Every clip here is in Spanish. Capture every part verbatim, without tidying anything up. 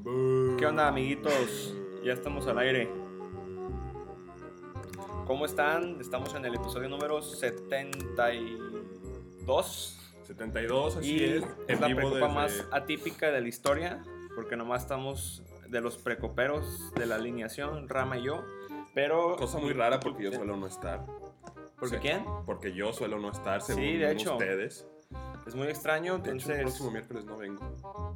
¿Qué onda, amiguitos? Ya estamos al aire. ¿Cómo están? Estamos en el episodio número setenta y dos. setenta y dos, así Y es. es la vivo precopa desde- más atípica de la historia, porque nomás estamos de los precoperos de la alineación, Rama y yo. Pero. Cosa muy rara porque yo suelo no estar. ¿Porque Sí, quién? Porque yo suelo no estar, según Sí, de hecho. ustedes. Es muy extraño, De hecho, el entonces. próximo miércoles no vengo.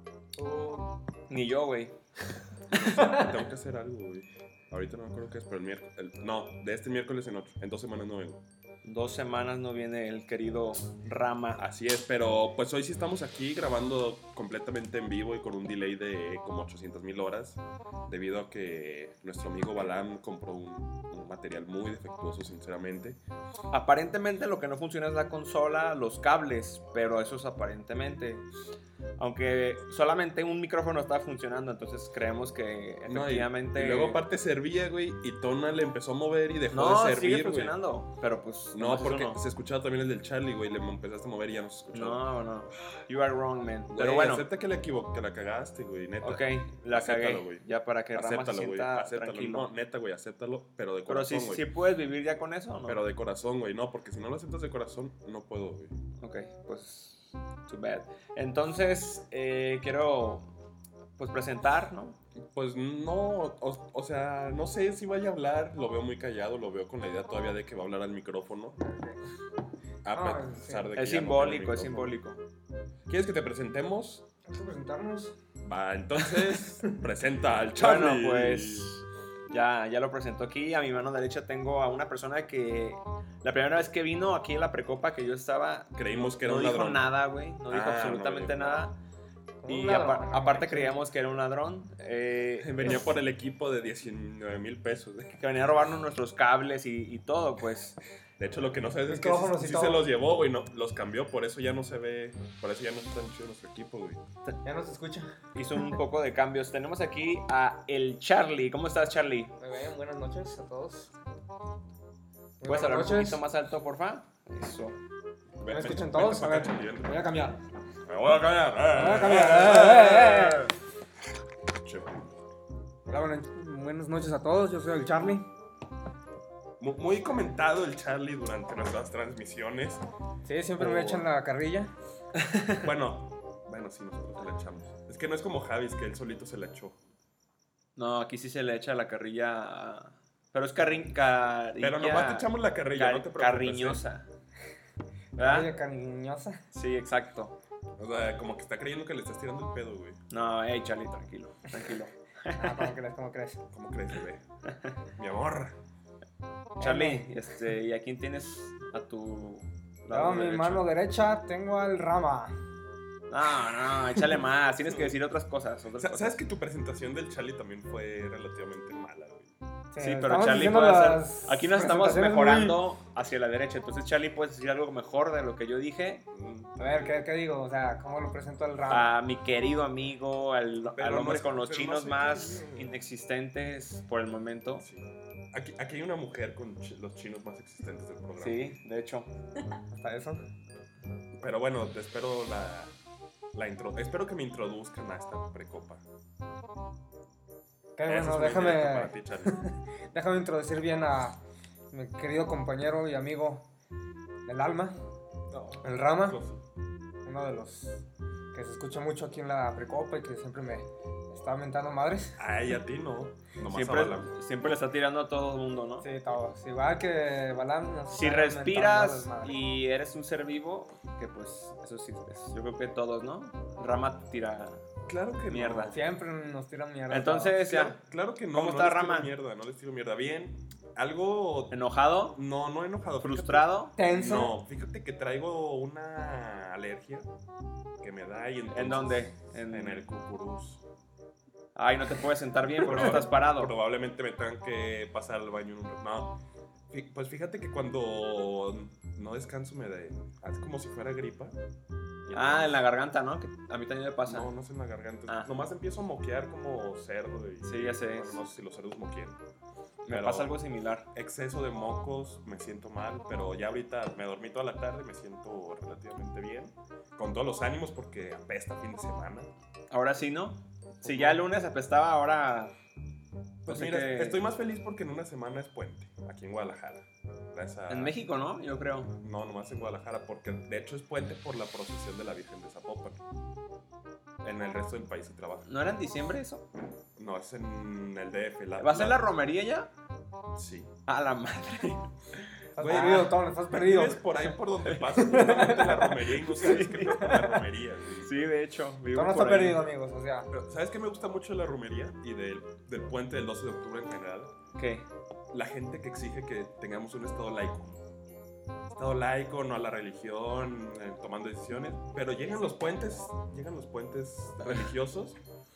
Ni yo, güey. Tengo que hacer algo, güey. Ahorita no me acuerdo qué es, pero el miércoles... el- no, de este miércoles en otro. En dos semanas no vengo. Dos semanas no viene el querido Rama. Así es, pero pues hoy sí estamos aquí grabando completamente en vivo y con un delay de como ochocientas mil horas, debido a que nuestro amigo Balam compró un, un material muy defectuoso, sinceramente. Aparentemente lo que no funciona es la consola, los cables, pero eso es aparentemente. Aunque solamente un micrófono está funcionando, entonces creemos que No, y- efectivamente... y, luego aparte servía, güey, y Tona le empezó a mover y dejó no, de sigue servir, güey. funcionando, pero pues... No, nomás es porque uno. se escuchaba también el del Charlie, güey, le empezaste a mover y ya no se escuchaba. No, no. You are wrong, man. Güey, Pero bueno, acepta que la equivo- que la cagaste, güey, neta. ok, la Acéptalo, cagué. güey. Ya para que Rama se Acéptalo, güey, sienta acéptalo. tranquilo. No, neta, güey, acéptalo, pero de pero corazón, sí, güey. sí puedes vivir ya con eso, ¿o no? Pero de corazón, güey, no, porque si no lo aceptas de corazón, no puedo, güey. Ok, pues... Too bad. Entonces, eh, quiero... Pues presentar, ¿no? Pues no, o, o sea, no sé si vaya a hablar, lo veo muy callado, lo veo con la idea todavía de que va a hablar al micrófono. A Ah, pesar sí. de que Es ya no tiene simbólico, es micrófono. simbólico. ¿Quieres que te presentemos? Hay que presentarnos. Va, entonces, presenta al Charlie. Bueno, pues ya, ya lo presento aquí. A mi mano derecha tengo a una persona que la primera vez que vino aquí en la precopa que yo estaba, Creímos que era no un dijo ladrón. nada, güey. No dijo Ah, absolutamente no dijo nada. Como Y un ladrón, apa- ¿no? aparte Excelente. creíamos que era un ladrón. eh, Venía por el equipo de diecinueve mil pesos. ¿eh? que venía a robarnos nuestros cables y, y todo, pues. De hecho, lo que no sabes es que Micrófonos sí, y sí todo. se los llevó, güey, no, los cambió, por eso ya no se ve, por eso ya no es tan chido nuestro equipo, güey. Ya no se escucha. Hizo un poco de cambios. Tenemos aquí a el Charlie. ¿Cómo estás, Charlie? Muy bien, buenas noches a todos. Muy ¿Puedes buenas hablar un noches. poquito más alto, porfa? Eso. Ven, ¿Me escuchan ven, todos? ven, A ver, ven, ven, ven. voy a cambiar. Me voy a callar. Voy a cambiar. Che, Hola, buenas, buenas noches a todos. Yo soy el Charlie. Mu- Muy comentado el Charlie durante nuestras transmisiones. Sí, siempre me Oh. echan la carrilla. Bueno, bueno, sí, nosotros se la echamos. Es que no es como Javis, que él solito se la echó. No, aquí sí se le echa la carrilla. a- Pero es carri carrilla. Pero nomás te echamos la carrilla, car- no te preocupes. ¿eh? Carriñosa. Carrilla ¿Verdad? cariñosa. Sí, exacto. O sea, como que está creyendo que le estás tirando el pedo, güey. No, hey, Charlie, tranquilo, tranquilo. Ah, ¿cómo crees? ¿Cómo crees? ¿Cómo crees, bebé? Mi amor. Charlie, este, ¿y a quién tienes a tu lado Yo, a mi derecho? mano derecha tengo al Rama. No, no, échale más. Tienes que decir otras cosas. otras Sa- cosas. ¿Sabes que tu presentación del Charlie también fue relativamente mala, güey? Sí, pero estamos Charlie diciendo puede hacer. las Aquí nos estamos presentaciones mejorando hacia la derecha. Entonces, Charlie, puedes decir algo mejor de lo que yo dije. muy- A ver, ¿qué, ¿qué digo? O sea, ¿cómo lo presento al Rama? A mi querido amigo, al, Pero al no hombre es- con los pero no chinos sé más qué- inexistentes por el momento. Sí. Aquí, aquí hay una mujer con chi- los chinos más existentes del programa. Sí, de hecho. Hasta eso. Pero bueno, te espero la, la intro. Espero que me introduzcan a esta precopa. Qué Eso bueno, es muy directo déjame, para ti, Charlie. déjame introducir bien a mi querido compañero y amigo del alma, el Rama, uno de los que se escucha mucho aquí en la precopa y que siempre me está mentando madres. Ay, a ti no. Nomás Siempre, a Balam. siempre le está tirando a todo el mundo, ¿no? Sí, todos. Igual que Balam. nos Si está respiras mentando las madres. y eres un ser vivo, que pues eso sí, es- yo creo que todos, ¿no? Rama te tira. Claro que Mierda. no. Siempre nos tiran mierda. Entonces, Claro, ya, claro que no. ¿Cómo no está, les tiro Rama? mierda, no les tiro mierda. Bien. Algo. enojado, No, no enojado. fíjate. frustrado. tenso. No, fíjate que traigo una alergia que me da y entonces, ¿En dónde? En, En- el cucurús. Ay, no te puedes sentar bien porque estás parado. Probablemente me tengan que pasar al baño en un... No, Fí- pues fíjate que cuando no descanso me da... Es como si fuera gripa. Y Ah, en la entonces- garganta, ¿no? Que a mí también me pasa. No, no es en la garganta. Ah. Nomás empiezo a moquear como cerdo. Y, Sí, ya sé. Bueno, no sé si los cerdos moquean. me pero- pasa algo similar. Exceso de mocos, me siento mal, pero ya ahorita me dormí toda la tarde, me siento relativamente bien. Con todos los ánimos porque apesta fin de semana. Ahora sí, ¿no? Si ya el lunes apestaba, ahora... Pues no sé mira, qué- estoy más feliz porque en una semana es puente, aquí en Guadalajara. Gracias a- En México, ¿no? Yo creo. No, nomás en Guadalajara, porque de hecho es puente por la procesión de la Virgen de Zapopan. En el resto del país se trabaja. ¿No era en diciembre eso? No, es en el D F. La, ¿Va a ser la romería ya? Sí. A la madre. Estás Güey, perdido, ah, Tom, estás perdido. Vives por ahí por donde pasa justamente la romería y no sabes qué pedo con la romería. Güey. Sí, de hecho. vivo Tom no por está ahí. perdido, amigos, o sea. Pero, ¿sabes qué me gusta mucho de la romería y del, del puente del doce de octubre en general? ¿Qué? La gente que exige que tengamos un estado laico. Estado laico, no a la religión, eh, tomando decisiones. Pero llegan los puentes, llegan los puentes religiosos.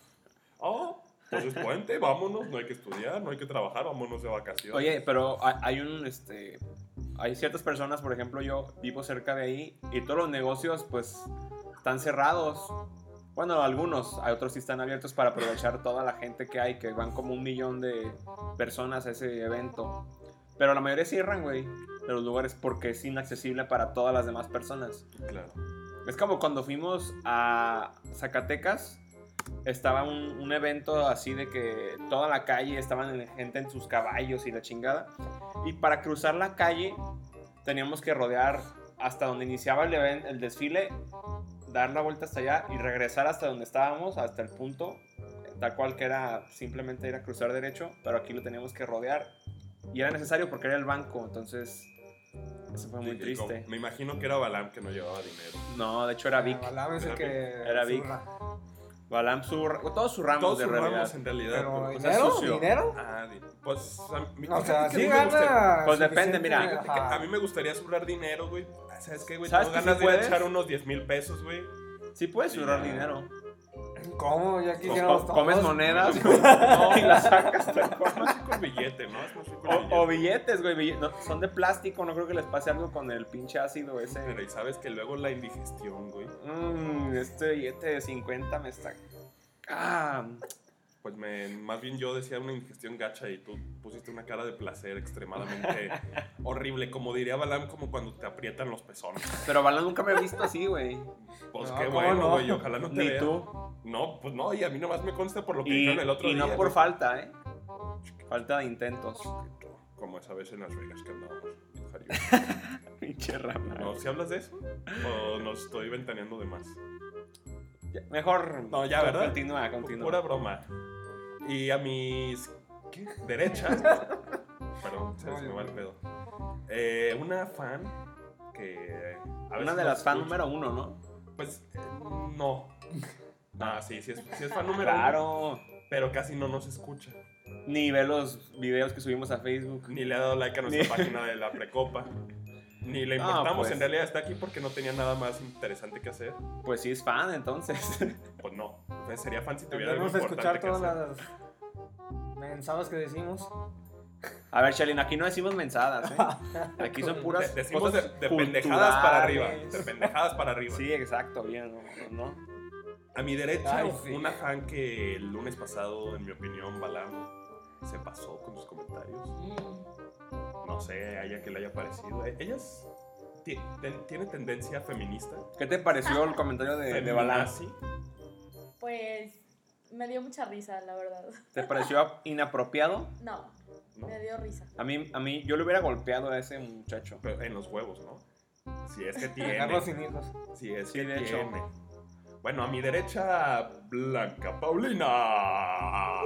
Oh, pues es puente, vámonos, no hay que estudiar, no hay que trabajar, vámonos de vacaciones. Oye, pero hay hay un, este... Hay ciertas personas, por ejemplo, yo vivo cerca de ahí y todos los negocios, pues, están cerrados. Bueno, algunos, hay otros sí están abiertos para aprovechar toda la gente que hay, que van como un millón de personas a ese evento. Pero la mayoría cierran, güey, de los lugares porque es inaccesible para todas las demás personas. Claro. Es como cuando fuimos a Zacatecas, estaba un, un evento así de que toda la calle estaban gente en sus caballos y la chingada. Y para cruzar la calle teníamos que rodear hasta donde iniciaba el, event, el desfile, dar la vuelta hasta allá y regresar hasta donde estábamos, hasta el punto, tal cual que era simplemente ir a cruzar derecho, pero aquí lo teníamos que rodear. Y era necesario porque era el banco, entonces eso fue muy Y- y triste. como- me imagino que era Balam que no llevaba dinero. No, de hecho era Vic. Balam es el Era que. Era Vic. zurra. Balam sur, todos sus ramos Todos de sus realidad. ramos en realidad. Pero, pues, sea, ¿dinero? sucio. ¿Dinero? ah, di- pues, a mí- O sea, fíjate que sí a mí me gusta- gana. Pues depende, suficiente, mira. fíjate que ajá. a mí me gustaría zurrar dinero, güey. ¿Sabes qué, güey? ¿Sabes Tengo que ganas sí de ir a puedes? echar unos diez mil pesos, güey. Sí puedes Sí, surar ya. dinero. ¿Cómo? Ya Co- quisiéramos co- todos. comes monedas No, y las sacas. Es más rico el billete, ¿no? Es más rico el O, o billete. billetes, güey. bille- no, son de plástico, no creo que les pase algo con el pinche ácido ese. Pero y sabes que luego la indigestión, güey. Mmm, este billete de cincuenta me está... Ah, Pues me, más bien yo decía una indigestión gacha y tú pusiste una cara de placer extremadamente horrible. Como diría Balam, como cuando te aprietan los pezones. pero Balan nunca me ha visto así, güey. Pues No, qué ¿cómo bueno, no? güey. Ojalá no te Ni vea. tú. No, pues no, y a mí nomás me consta por lo que Y, dijeron el otro y día. no por güey. falta, ¿eh? Falta de intentos. Como esa vez en Las Vegas que andábamos en Jaribe. Pinche rama. ¿No? ¿Si hablas de eso? ¿O nos estoy ventaneando de más? Ya, Mejor. No, ya, ¿verdad? Continúa, continúa. Pura broma. Y a mis ¿qué? derechas, perdón, se me va el pedo. Eh, una fan que a Una veces de nos las fan escucha. número uno, ¿no? Pues eh, no. Ah, sí, sí es, sí es fan número uno. Claro. Pero casi no nos escucha. Ni ve los videos que subimos a Facebook. Ni le ha dado like a nuestra Ni- página de la Precopa. Ni le No, importamos, pues. en realidad está aquí porque no tenía nada más interesante que hacer. Pues sí es fan, entonces. Pues no, pues sería fan si tuviera algo Debemos escuchar importante que todas hacer. las mensajes que decimos. A ver, Shalin, aquí no decimos mensadas, ¿eh? Aquí son puras De- decimos de, cosas de pendejadas para arriba. culturales. De pendejadas para arriba. Sí, exacto, bien, ¿no? ¿no? A mi derecha, Ay, sí. una fan que el lunes pasado, en mi opinión, Balam se pasó con sus comentarios. No sé, a ella que le haya parecido. E- Ella es- ti- ten- tiene tendencia feminista. ¿Qué te pareció el comentario de, de Balam? feminazi. Pues me dio mucha risa, la verdad. ¿Te pareció inapropiado? No, ¿No? me dio risa. A mí, a mí, yo le hubiera golpeado a ese muchacho. Pero en los huevos, ¿no? Si es que tiene. Dejarlos sin hijos. Si es Sí, que de hecho. tiene. Bueno, a mi derecha, Blanca Paulina.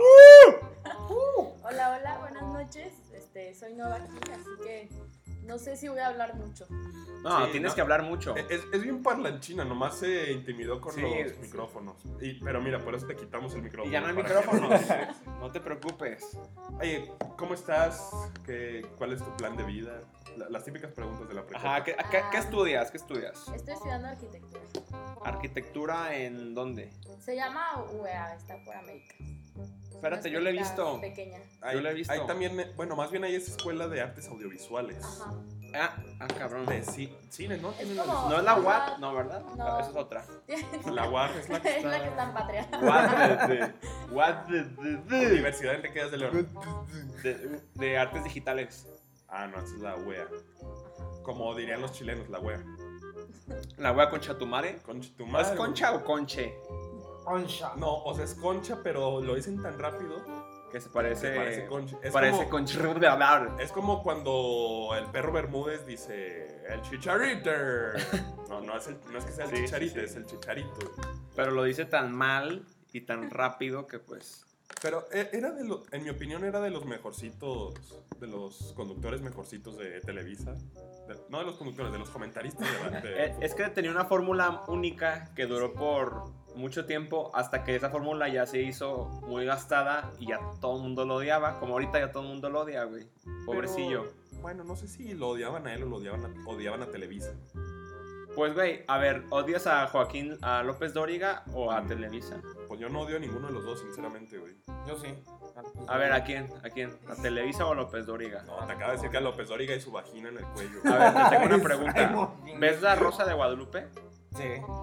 Hola, hola, buenas noches. Este, soy nueva aquí, así que no sé si voy a hablar mucho. No, Sí, tienes no. que hablar mucho. Es, es bien parlanchina, nomás se intimidó con Sí, los sí. micrófonos. Y, pero mira, por eso te quitamos el micrófono. Y ya no hay para micrófonos. que- No te preocupes. Oye, ¿cómo estás? ¿Qué, ¿Cuál es tu plan de vida? La- las típicas preguntas de la pregunta. Ajá, ¿qué, qué, qué estudias? ¿Qué estudias? Estoy estudiando arquitectura. ¿Arquitectura en dónde? Se llama U E A, está por América. Espérate, Una yo lo he escuelita visto. Pequeña. Hay, yo lo he visto. hay también, eh, bueno, más bien hay esa escuela de artes audiovisuales. Ajá. Ah, ah cabrón. De ci- cine, ¿no? Tienen la como- de- ¿No es la U A Ajá. T? No, ¿verdad? No. Esa es otra. La U A R es la que Es la está... que está en Patria. U A T de, U A T de, de, Universidad Enriquedas de León. de, de artes digitales. Ah, no, esa es la U E A. Como dirían los chilenos, la U E A. La wea concha tu madre. Concha tu ¿Es madre. concha o conche? Concha. No, o sea, es concha, pero lo dicen tan rápido Que se parece. que parece concha. Es parece como, concha de hablar. es como cuando el perro Bermúdez dice el chicharito. No, no es, el, no es que sea el Sí, chicharito, sí, sí. es el chicharito. Pero lo dice tan mal y tan rápido que pues. Pero e- era de lo, en mi opinión era de los mejorcitos, de los conductores mejorcitos de Televisa. De- no de los conductores, de los comentaristas. De, de- Eh, Es que tenía una fórmula única que duró por mucho tiempo hasta que esa fórmula ya se hizo muy gastada y ya todo el mundo lo odiaba. Como ahorita ya todo el mundo lo odia, güey. Pobrecillo. Pero, bueno, no sé si lo odiaban a él o lo odiaban a, odiaban a Televisa. Pues, güey, a ver, ¿odias a Joaquín, a López Dóriga o a Televisa? Pues yo no odio a ninguno de los dos, sinceramente, güey. Yo sí. A ver, ¿a quién? ¿A quién? ¿A Televisa o a López Dóriga? No, te acaba de decir que a López Dóriga y su vagina en el cuello. A ver, te tengo una Ay, pregunta. no. ¿Ves La Rosa de Guadalupe? Sí.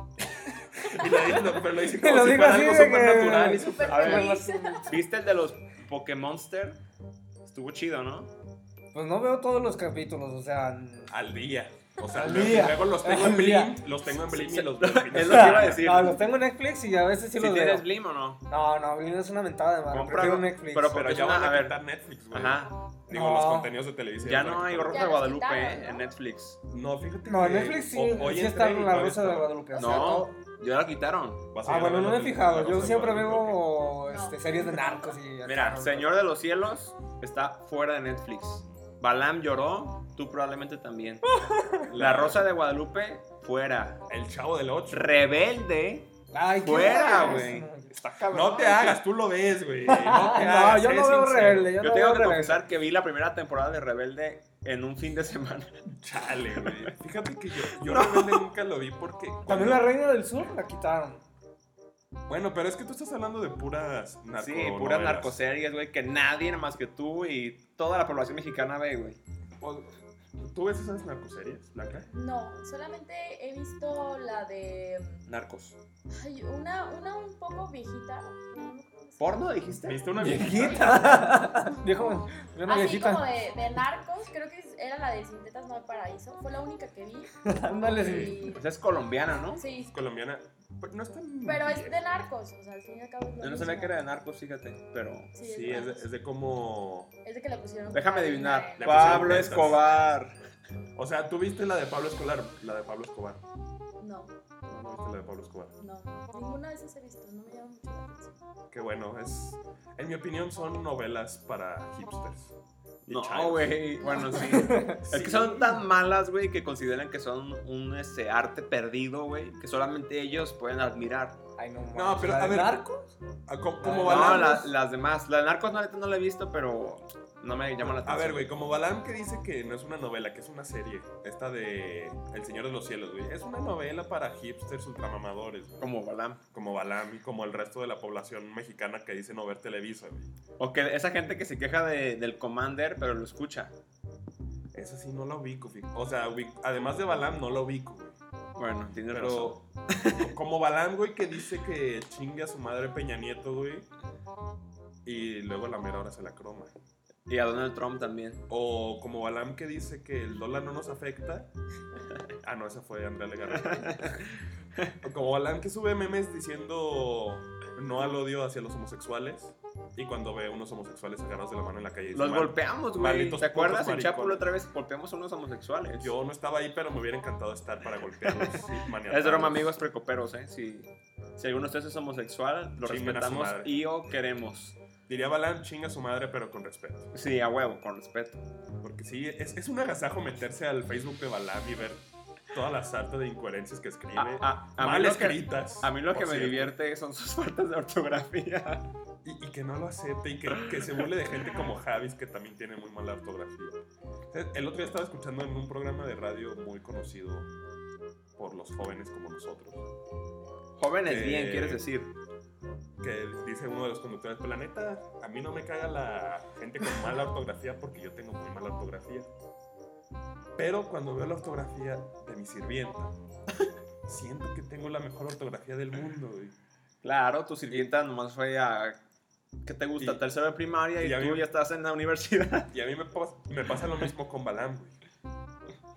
Y lo dice, pero lo dice Lo como si digo fuera así algo de súper que- natural y Súper súper... A ver, feliz. ¿Viste el de los Pokémonster? Estuvo chido, ¿no? Pues no veo todos los capítulos, o sea. Al día. O sea, Al luego, día. luego los tengo en Al día. Blim, los tengo en Blim y los... Es lo que iba a decir. No, los tengo en Netflix y a veces sí ¿Si los tienes veo. Blim o no? No, no, Blim es una mentada de madre. Cómpralo, Prefiero Netflix. pero Pero porque ya es una- van a a ver. quitar Netflix, güey. Ajá. Digo, No. los contenidos de televisión. Ya van a no hay quitar. Rosa Ya de los Guadalupe quitaron, eh, ¿no? en Netflix. No, fíjate No, en que Netflix sí, ho- hoy sí entré está y La todavía Rosa de estaba. Guadalupe. o sea, No, todo- ya la quitaron. Vas a Ah, llegar bueno, a no la me he Rosa- fijado. la Yo Rosa de siempre Guadalupe. veo este, series de narcos y... Mira, acá, Señor de los Cielos está fuera de Netflix. Balam lloró, tú probablemente también. La Rosa de Guadalupe, fuera. El Chavo del Ocho. Rebelde, Ay, ¿qué fuera, es? güey. Está cabrón. No te hagas, tú lo ves, güey. No te No, hagas, yo sé no veo sincero. Rebelde. Yo, Yo no tengo veo que Rebelde. confesar que vi la primera temporada de Rebelde en un fin de semana. Chale, güey. Fíjate que yo, yo Rebelde nunca lo vi porque... También La Reina del Sur la quitaron. Bueno, pero es que tú estás hablando de puras narco Sí, puras narcoseries, güey, que nadie más que tú y toda la población mexicana ve, güey. O- ¿Tú ves esas narcoseries, Blanca? No, solamente he visto la de. Narcos. Ay, una, una un poco viejita. no me acuerdo cómo se ¿Porno llama. dijiste? ¿Viste una Viejita. Viejo, yo una Así viejita. como de, de narcos, creo que era la de Sin Tetas No hay Paraíso. Fue la única que vi. Ándale, sí. Y- Pues es colombiana, ¿no? Sí, Es colombiana. Pero no es tan... pero es de narcos, o sea, al fin y al cabo es lo Yo no mismo. sabía que era de narcos, fíjate, pero... Sí, Sí, es de, narcos. es de como... Es de que le pusieron. Déjame cocaína adivinar. en- Le Pablo pusieron tetas. Escobar. O sea, ¿tú viste la de Pablo Escobar? La de Pablo Escobar. No, No, no viste la de Pablo Escobar. no. Ninguna de esas he visto, no me llama mucho la atención. Que bueno, es... En mi opinión son novelas para hipsters. Y No, chairos. güey. Bueno, sí. Es que son tan malas, güey, que consideran que son un este, arte perdido, güey, que solamente ellos pueden admirar. Ay, no, No, manches, pero, ¿la a de ver. Narcos? Ah, ¿Cómo, cómo No, No, Balam? la- las demás. La de Narcos, no, neta, no la he visto, pero no me llama la A atención. ver, güey, como Balam que dice que no es una novela, que es una serie. Esta de El Señor de los Cielos, güey. Es una novela para hipsters ultramamadores, güey. Como Balam. Como Balam y como el resto de la población mexicana que dice no ver Televisa, güey. O que esa gente que se queja de- del Commander, pero lo escucha. Esa sí no la ubico, fíjate. O sea, ubic- además de Balam no la ubico, güey. Bueno, tienes razón. Pero como Balam, güey, que dice que chingue a su madre Peña Nieto, güey. Y luego la mera hora se la croma. Y a Donald Trump también. O como Balam que dice que el dólar no nos afecta. Ah, no, esa fue Andrea Legarreta. O como Balam que sube memes diciendo no al odio hacia los homosexuales. Y cuando ve a unos homosexuales agarrados de la mano en la calle. dice, Los "Mal- golpeamos, güey. malditos ¿Te acuerdas? putos En Chapo maricones". otra vez golpeamos a unos homosexuales. Yo no estaba ahí, pero me hubiera encantado estar para golpearlos. y Es maniatarlos. broma, amigos precoperos, ¿eh? Si, si alguno de ustedes es homosexual, lo Chinguen a su respetamos madre. y o queremos. Diría Balam, chinga a su madre, pero con respeto. Sí, a huevo, con respeto. Porque sí, es, es un agasajo meterse al Facebook de Balam y ver toda la sarta de incoherencias que escribe. A, a- a mí mal lo que, escritas. a mí lo que por me cierto. divierte son sus faltas de ortografía. Y, y que no lo acepte y que, que se burle de gente como Javis, que también tiene muy mala ortografía. O sea, el otro día estaba escuchando en un programa de radio muy conocido por los jóvenes como nosotros, Jóvenes Eh, bien, quieres decir. que dice uno de los conductores, pues la neta, a mí no me caga la gente con mala ortografía porque yo tengo muy mala ortografía. Pero cuando veo la ortografía de mi sirvienta, siento que tengo la mejor ortografía del mundo, güey. Claro, tu sirvienta nomás fue a... ¿Qué te gusta? Y- Tercero de primaria y, y a tú mí- ya estás en la universidad. Y a mí me, pas- me pasa lo mismo con Balam, güey.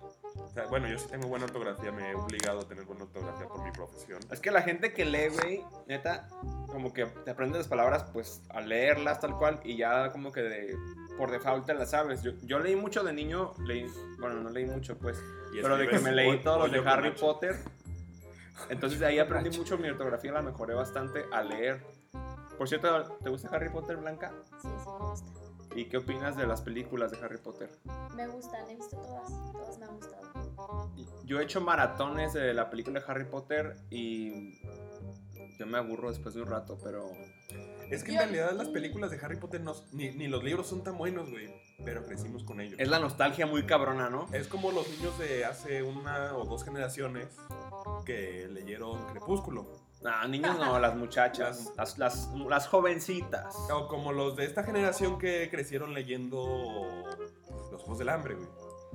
O sea, bueno, yo sí tengo buena ortografía, me he obligado a tener buena ortografía por mi profesión. Es que la gente que lee, güey, neta, como que te aprendes las palabras, pues, a leerlas tal cual, y ya como que de, por default te las sabes. Yo, yo leí mucho de niño, leí, bueno, no leí mucho, pues, Y pero de que me leí todos los de Harry Nacho. Potter, entonces de ahí aprendí mucho mi ortografía, la mejoré bastante a leer. Por cierto, ¿te gusta Harry Potter, Blanca? Sí, sí, me gusta. ¿Y qué opinas de las películas de Harry Potter? Me gustan, he visto todas. Todas me han gustado. Yo he hecho maratones de la película de Harry Potter y yo me aburro después de un rato, pero... Es que en Yo- realidad las películas de Harry Potter no, ni, ni los libros son tan buenos, güey. Pero crecimos con ellos. Es la nostalgia muy cabrona, ¿no? Es como los niños de hace una o dos generaciones que leyeron Crepúsculo. No, niños no, las muchachas, las, las, las jovencitas. O como los de esta generación que crecieron leyendo Los Juegos del Hambre, güey.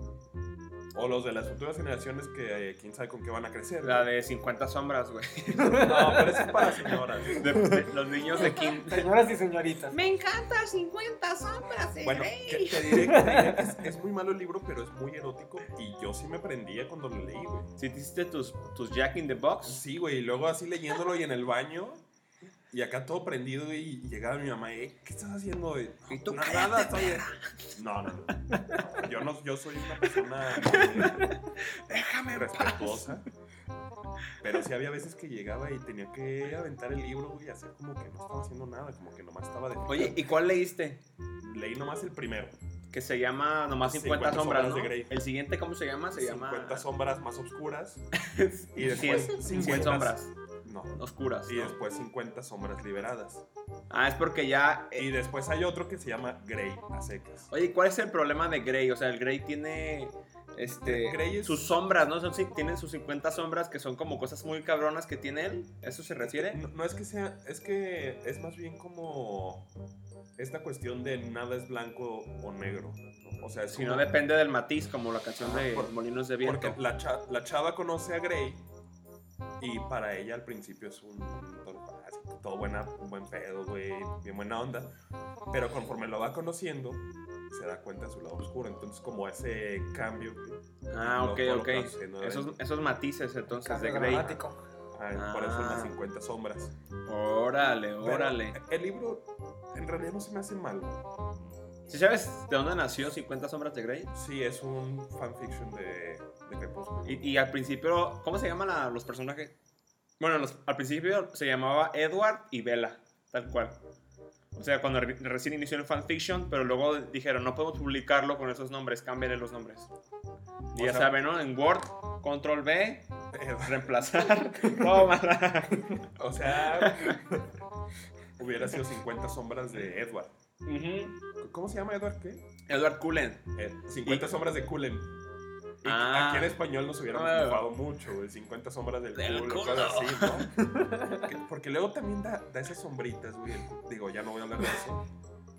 O los de las futuras generaciones que eh, quién sabe con qué van a crecer. La güey. de cincuenta sombras, güey. No, pero eso es para señoras. De- de- los niños de quinto. Señoras y señoritas. Me encanta cincuenta sombras de Bueno, Grey. que, te diré, te diré que es, es muy malo el libro, pero es muy erótico. Y yo sí me prendía cuando lo leí, güey. ¿Sí te hiciste tus, tus Jack in the Box? Sí, güey, y luego así leyéndolo y en el baño. Y acá todo prendido, güey, y llegaba mi mamá, eh, ¿qué estás haciendo, güey? Y tú, nada, cállate, estoy... No, no, no. Yo no, yo soy una persona muy Déjame en paz. respetuosa. Pero sí había veces que llegaba y tenía que aventar el libro, güey, y hacer como que no estaba haciendo nada, como que nomás estaba de... Oye, ¿y cuál leíste? Leí nomás el primero. Que se llama nomás cincuenta, cincuenta sombras, sombras ¿no? de Grey. El siguiente, ¿cómo se llama? Se llama... cincuenta sombras más oscuras. Y cien, después cien cincuenta sombras No. oscuras, Y ¿no? después cincuenta sombras liberadas. Ah, es porque ya... eh, Y después hay otro que se llama Grey a secas. Oye, ¿cuál es el problema de Grey? O sea, el Grey tiene este, Grey es- sus sombras, ¿no? Son, sí, tienen sus cincuenta sombras que son como cosas muy cabronas que tiene él. ¿Eso se refiere? No, no es que sea, es que es más bien como esta cuestión de nada es blanco o negro. ¿no? O sea, es Si no como- depende del matiz, como la canción de Por- Molinos de Viento. Porque la, cha- la chava conoce a Grey y para ella al principio es un todo, así, todo buena, un buen pedo, güey, bien buena onda. Pero conforme lo va conociendo, se da cuenta de su lado oscuro. Entonces, como ese cambio. güey, Ah, lo- ok, todo lo ok. que va sucediendo de Esos, él. esos matices entonces Cambio de Grey. dramático. Ah, por eso en las Ah. cincuenta sombras. Órale, Pero órale. el libro en realidad no se me hace mal. ¿Sí sabes de dónde nació cincuenta sombras de Grey? Sí, es un fanfiction de, de Crepúsculo. Y, y al principio, ¿cómo se llaman la- los personajes? Bueno, los- al principio se llamaba Edward y Bella, tal cual. O sea, cuando re- recién inició el fanfiction, pero luego dijeron, no podemos publicarlo con esos nombres, cámbiale los nombres. Y O ya sea- saben, ¿no? En Word, Control B, Edward. reemplazar, tómala. O sea, hubiera sido cincuenta sombras de Edward. Ujú. ¿Cómo se llama Edward? ¿Qué? Edward Cullen. Eh, cincuenta Y- sombras de Cullen. Y Ah. aquí en español nos hubiéramos Ah. mofado mucho, güey. cincuenta sombras del, Del culo, culo. cosas así, ¿no? Que- Porque luego también da, da esas sombritas, güey. Digo, ya no voy a hablar de eso.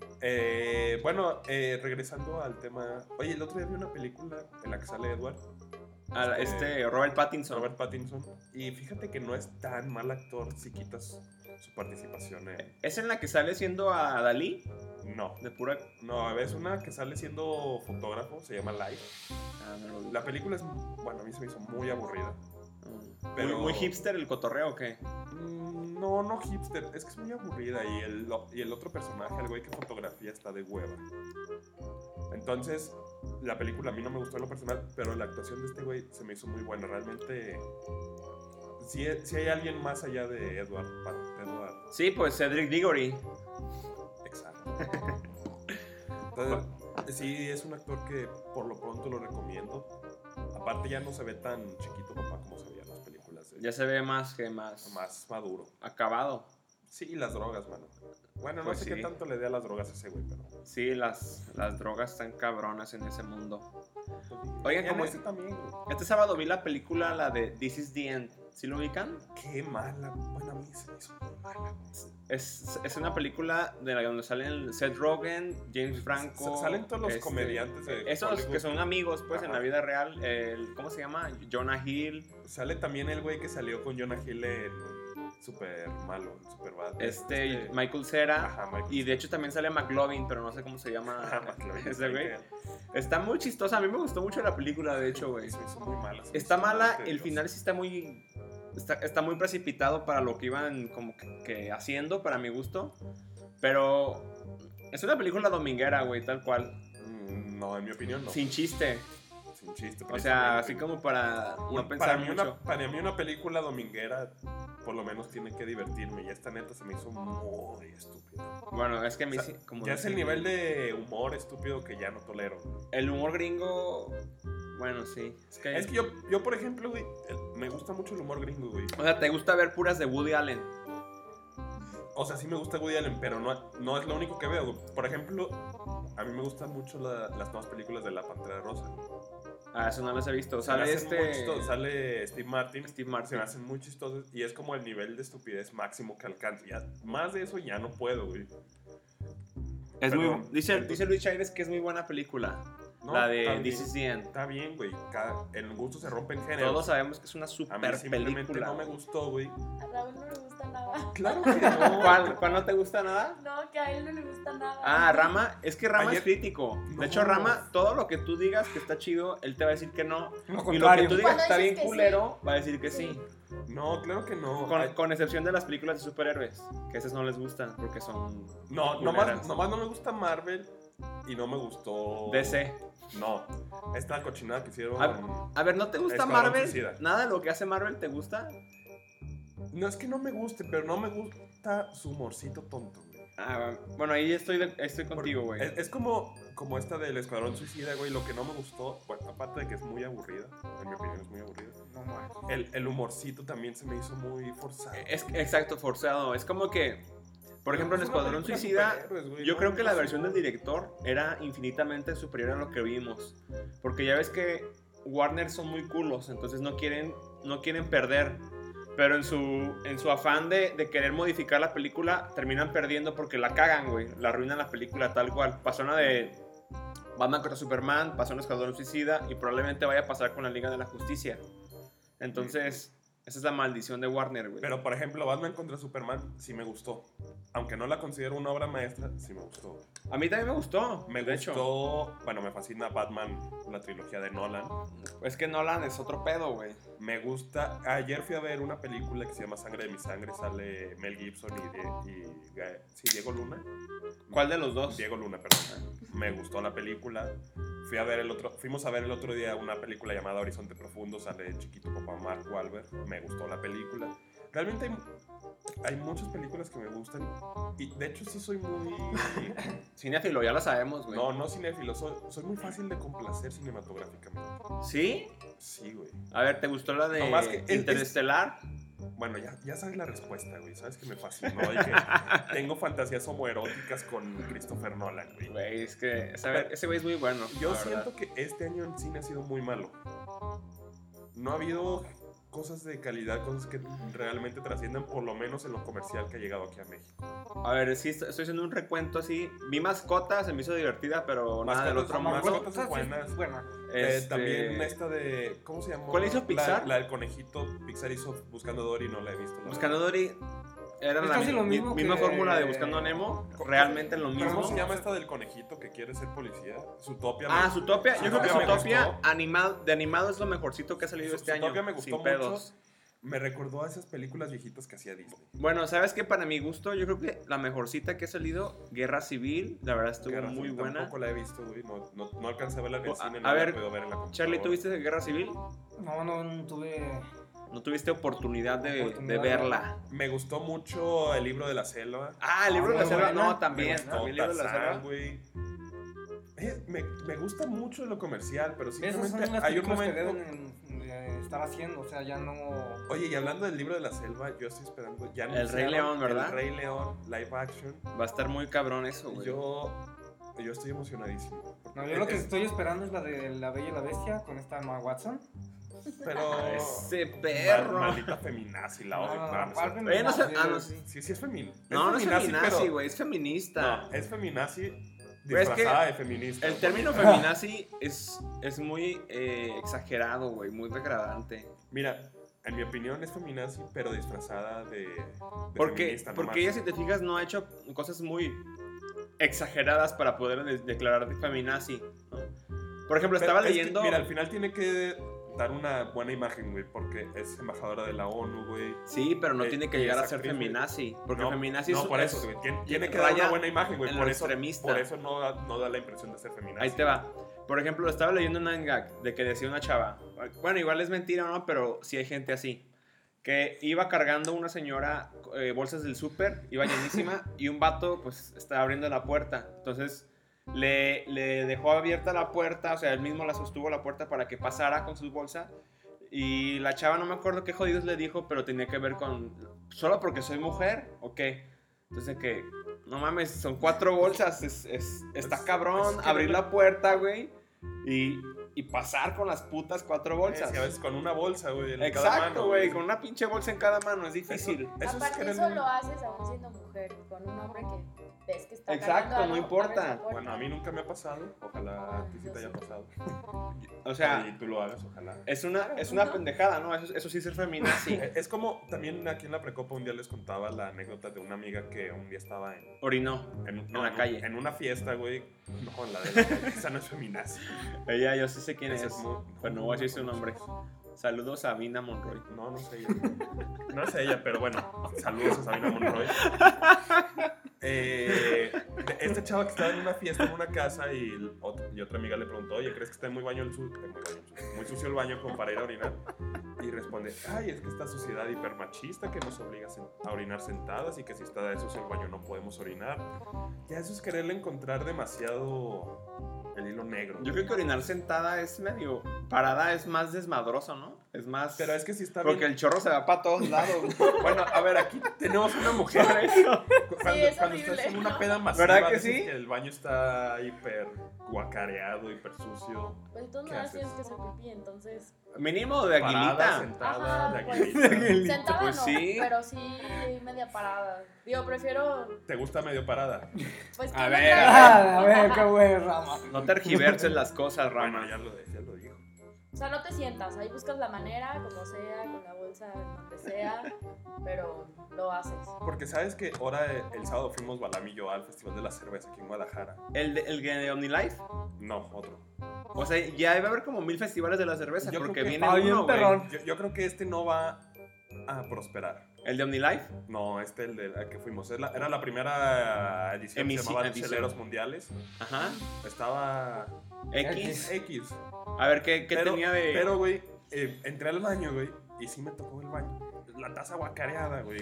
Eh, bueno, eh, regresando al tema. Oye, el otro día vi una película en la que sale Edward, A este Robert Pattinson. Robert Pattinson. Y fíjate que no es tan mal actor si quitas su participación en. ¿Es en la que sale siendo a Dalí? No, De pura... no, es una que sale siendo fotógrafo, se llama Live. Ah, no lo vi. La película es, bueno, a mí se me hizo muy aburrida. Mm. Pero- Muy, muy hipster el cotorreo, ¿o qué? Mm, No, no hipster, es que es muy aburrida y el, y el otro personaje, el güey que fotografía, está de hueva. Entonces, la película a mí no me gustó en lo personal, pero la actuación de este güey se me hizo muy buena. Realmente, si hay alguien más allá de Edward. pa- Edward Sí, pues Cedric Diggory. exacto. Entonces, sí, es un actor que por lo pronto lo recomiendo. Aparte ya no se ve tan chiquito papá como se veía en las películas. de- Ya se ve más que más, Más maduro. acabado. Sí, las drogas, mano. Bueno, no Pues sé sí. qué tanto le dé a las drogas a ese güey, pero... Sí, las, las drogas están cabronas en ese mundo. Oigan, Y en como ese también, güey. este sábado vi la película, la de This is the End. ¿Sí lo ubican? Qué mala. Bueno, a mí se me hizo muy mala. Es, es una película de la donde salen Seth Rogen, James Franco. S- Salen todos los este, comediantes de Esos Hollywood. que son amigos, pues, en Ajá. la vida real. El, ¿Cómo se llama? Jonah Hill. Sale también el güey que salió con Jonah Hill en súper malo, súper bad. Este, este Michael Cera. Ajá, Michael y de hecho también sale McLovin, pero no sé cómo se llama Ajá, McLovin, ese güey. que- Está muy chistosa. A mí me gustó mucho la película, de hecho, güey. Se me hizo muy mala. se me Está hizo muy mala, el tediosa. final sí está muy. Está, está muy precipitado para lo que iban como que, que haciendo, para mi gusto. Pero es una película dominguera, güey, tal cual. Mm, No, en mi opinión no. Sin chiste. Sin chiste. O sea, así precisamente. como para no Un- pensar para mí mucho. Una, para mí una película dominguera por lo menos tiene que divertirme. Y esta neta se me hizo muy estúpida. Bueno, es que a mí O sea, sí, como ya es dice- el nivel de humor estúpido que ya no tolero. El humor gringo. Bueno, sí. Es que, Es que yo, yo por ejemplo, güey, el- me gusta mucho el humor gringo, güey. O sea, te gusta ver puras de Woody Allen. O sea, sí me gusta Woody Allen, pero no, no es lo único que veo, güey. Por ejemplo, a mí me gustan mucho la- las nuevas películas de La Pantera Rosa. Ah, eso no las he visto. Se me Sale hacen muy este. chistosos. Sale Steve Martin. Steve Martin. Se me hacen muy chistosos y es como el nivel de estupidez máximo que alcanzo. Ya, más de eso ya no puedo, güey. Es Pero- muy, dice, dice Luis Chaires que es muy buena película. No, la de está This bien. is the End. Está bien, güey. Cada- El gusto se rompe en género. Todos sabemos que es una A mí super simplemente película. no me gustó, güey. A Raúl no le gusta nada. Claro que no. ¿Cuál, ¿Cuál no te gusta nada? No, que a él no le gusta nada. Ah, Rama, es que Rama Ayer- es crítico. No. De hecho, Rama, todo lo que tú digas que está chido, él te va a decir que no. Lo Y lo que contrario. tú digas que Cuando está dices bien que sí. culero, va a decir que sí. Sí. No, claro que no. Con, Ay, con excepción de las películas de superhéroes, que esas no les gustan porque son no, culeras. nomás, nomás no me gusta Marvel y no me gustó. D C. No, esta cochinada que hicieron. A, a ver, ¿no te gusta Escuadrón Marvel? Suicida. ¿Nada de lo que hace Marvel te gusta? No es que no me guste, pero no me gusta su humorcito tonto, güey. Ah, bueno, ahí estoy, de- estoy contigo, güey. Es, es como, como esta del Escuadrón Suicida, güey. Lo que no me gustó, bueno, aparte de que es muy aburrida, en mi opinión es muy aburrida. No manches. El, el humorcito también se me hizo muy forzado. Es exacto, forzado. Es como que, por ejemplo, en Es una Escuadrón película de Suicida, superhéroes, güey, yo no, creo que la no, versión no. del director era infinitamente superior a lo que vimos. Porque ya ves que Warner son muy culos, entonces no quieren, no quieren perder. Pero en su, en su afán de, de querer modificar la película, terminan perdiendo porque la cagan, güey. La arruinan la película tal cual. Pasó una de Batman contra Superman, pasó en Escuadrón Suicida y probablemente vaya a pasar con la Liga de la Justicia. Entonces, esa es la maldición de Warner, güey. Pero, por ejemplo, Batman contra Superman sí me gustó. Aunque no la considero una obra maestra, sí me gustó. A mí también me gustó. Me de hecho. gustó, bueno, me fascina Batman, la trilogía de Nolan. Es que Nolan es otro pedo, güey. Me gusta, ayer fui a ver una película que se llama Sangre de mi sangre, sale Mel Gibson y, de, y Ga- sí, Diego Luna. ¿Cuál de los dos? Diego Luna, perdón. Me gustó la película. Fui a ver el otro, fuimos a ver el otro día una película llamada Horizonte Profundo, sale Chiquito Papá Mark Wahlberg. Me gustó la película. Realmente hay, hay muchas películas que me gustan y de hecho sí soy muy... Cinéfilo, ya lo sabemos, güey. No, no cinéfilo, soy, soy muy fácil de complacer cinematográficamente. ¿Sí? Sí, güey. A ver, ¿te gustó la de No más que es- Interestelar? Bueno, ya, ya sabes la respuesta, güey. Sabes que me fascinó y que tengo fantasías homoeróticas con Christopher Nolan, güey. Güey, es que ese ese güey es muy bueno. Yo la verdad. siento que este año en cine ha sido muy malo. No ha habido cosas de calidad, cosas que realmente trasciendan, por lo menos en lo comercial que ha llegado aquí a México. A ver, sí, estoy haciendo un recuento así. Vi Mascota, se me hizo divertida, pero nada del Mascotas, otro más mundo. cosas son buenas. Buena. Eh, Este, también esta de... ¿Cómo se llama? ¿Cuál hizo Pixar? La, la del conejito. Pixar hizo Buscando a Dory, no la he visto. la Buscando a verdad. Dory era Es la casi mi- lo mi- mismo misma que- fórmula de Buscando a Nemo. Realmente lo ¿Cómo mismo. se llama esta del conejito que quiere ser policía? Zootopia. Ah, me- Zootopia. Yo creo que Zootopia me Zootopia gustó. animado, de animado es lo mejorcito que ha salido este año. Zootopia me gustó sin mucho. pedos. Me recordó a esas películas viejitas que hacía Disney. Bueno, ¿sabes qué? Para mi gusto, yo creo que la mejorcita que ha salido, Guerra Civil, la verdad estuvo Guerra muy Civil buena. Tampoco la he visto, güey. No, no, no alcancé a verla en el A- cine, a no la ver, he podido ver en la computadora. Charlie, ¿tuviste Guerra Civil? No, no tuve. No tuviste oportunidad de, Oportunidad de de verla. Me gustó mucho El libro de la selva. Ah, el libro de la muy selva, buena. no, Me también. gustó También el libro de la Tarzán, selva. güey. Eh, me, me gusta mucho lo comercial, pero Esas simplemente son las hay un películas que momento... deben eh, estar haciendo, o sea, ya no. Oye, y hablando del libro de la selva, yo estoy esperando... Ya El Rey anunciaron León, ¿verdad? El Rey León, live action. Va a estar muy cabrón eso, güey. Yo, yo estoy emocionadísimo. No, yo lo que Es- estoy esperando es la de La Bella y la Bestia con esta Emma Watson. Pero... Ese Mal- perro. maldita feminazi, la odio. No, No, no, ¿cuál no, Oye, no sé- feminazi? ah, no, Sí. Sí, sí es femin. No, no es feminazi, feminazi, pero- güey, es feminista. No, es feminazi Güey, es que disfrazada de feminista. El término feminazi es, es muy eh, exagerado, güey, muy degradante. Mira, En mi opinión es feminazi, pero disfrazada de, de Porque, feminista porque nomás. ella, si te fijas, no ha hecho cosas muy exageradas para poder de- declarar feminazi, ¿no? Por ejemplo, Pero estaba es que, leyendo... mira, al final tiene que dar una buena imagen, güey, porque es embajadora de la ONU, güey. Sí, pero no Eh, tiene que y llegar es a ser actriz, güey. feminazi. Porque no, feminazi no, es... por es- eso, güey. Tiene, y tiene que dar raya una buena imagen, güey. en Por lo eso, extremista. por eso no, da, no da la impresión de ser feminazi. Ahí te va. Por ejemplo, estaba leyendo un nine gag de que decía una chava, bueno, igual es mentira, ¿no? Pero sí hay gente así, que iba cargando una señora eh, bolsas del súper, iba llenísima, y un vato, pues, estaba abriendo la puerta. Entonces, le, le dejó abierta la puerta, o sea, él mismo la sostuvo la puerta para que pasara con sus bolsas. Y la chava, no me acuerdo qué jodidos le dijo, pero tenía que ver con, ¿solo porque soy mujer o qué? Entonces, que, no mames, son cuatro bolsas, es, es- está Es- cabrón es que abrir no- la puerta, güey, y, y pasar con las putas cuatro bolsas. Sí, a veces con una bolsa, güey, en cada Exacto, mano, güey, con una pinche bolsa en cada mano, es difícil. Eso es Aparte, querer- eso lo haces aún siendo mujer, con un hombre que ves que está Exacto, cargando algo, no importa. abres la puerta. Bueno, a mí nunca me ha pasado. Ojalá a ti sí te haya pasado. O sea, y tú lo hagas, ojalá. es una, es una pendejada, ¿no? Eso, eso sí es ser feminazi. Eh, Es como también aquí en la Precopa un día les contaba la anécdota de una amiga que un día estaba en, Orinó en, en no, la un- calle. en una fiesta, güey. No, en la de la calle. Esa no es feminazi. Ella, yo sí sé quién Esa es, es muy- pero no voy a decir su nombre. Saludos a Vina Monroy. No, no sé ella. No es ella, pero bueno. Saludos a Sabina Monroy. Eh, este chavo que estaba en una fiesta en una casa y, el otro- y otra amiga le preguntó, oye, ¿crees que está muy baño el su- eh, muy, baño el sucio, muy sucio el baño como para ir a orinar? Y responde, ay, es que esta sociedad hipermachista que nos obliga a sen- a orinar sentadas y que si está sucio el baño no podemos orinar. Ya eso es quererle encontrar demasiado el hilo negro. Yo creo que orinar sentada es medio... Parada es más desmadroso, ¿no? Es más... Pero es que si está Porque bien... el chorro se va para todos lados. Bueno, a ver, aquí tenemos una mujer. Cuando, es cuando horrible. estás en una peda masiva, ¿Verdad a que veces sí? que el baño está hiper guacareado, hiper sucio. Pues de todas ¿Qué maneras haces? tienes que hacer pipí, entonces... Mínimo de Parada, aguilita. sentada, Ajá, de pues, aguilita. sentada pues no, sí. pero sí media parada. Digo, prefiero... ¿Te gusta medio parada? Pues que A no ver, traiga- Ah, a ver, qué güey, Rama. No tergiverses las cosas, Bueno, Rama. ya lo, ya lo dijo. O sea, no te sientas, ahí buscas la manera, como sea, con la bolsa, donde sea, pero lo haces. Porque sabes que ahora eh, el sábado fuimos Balam y yo al Festival de la Cerveza aquí en Guadalajara. ¿El de, el de OmniLife? No, otro. O sea, ya va a haber como mil festivales de la cerveza Yo creo porque que- viene Ah, bien uno, güey. perrón. Yo, yo creo que este no va a prosperar. ¿El de OmniLife? No, este el de la que fuimos. Es la- Era la primera edición que Emisi- se llamaba edición. Cheleros Mundiales. Ajá. Estaba X. X. A ver, ¿qué, qué pero, tenía de...? Pero, güey, eh, entré al baño, güey, y sí me tocó el baño. La taza guacareada, güey.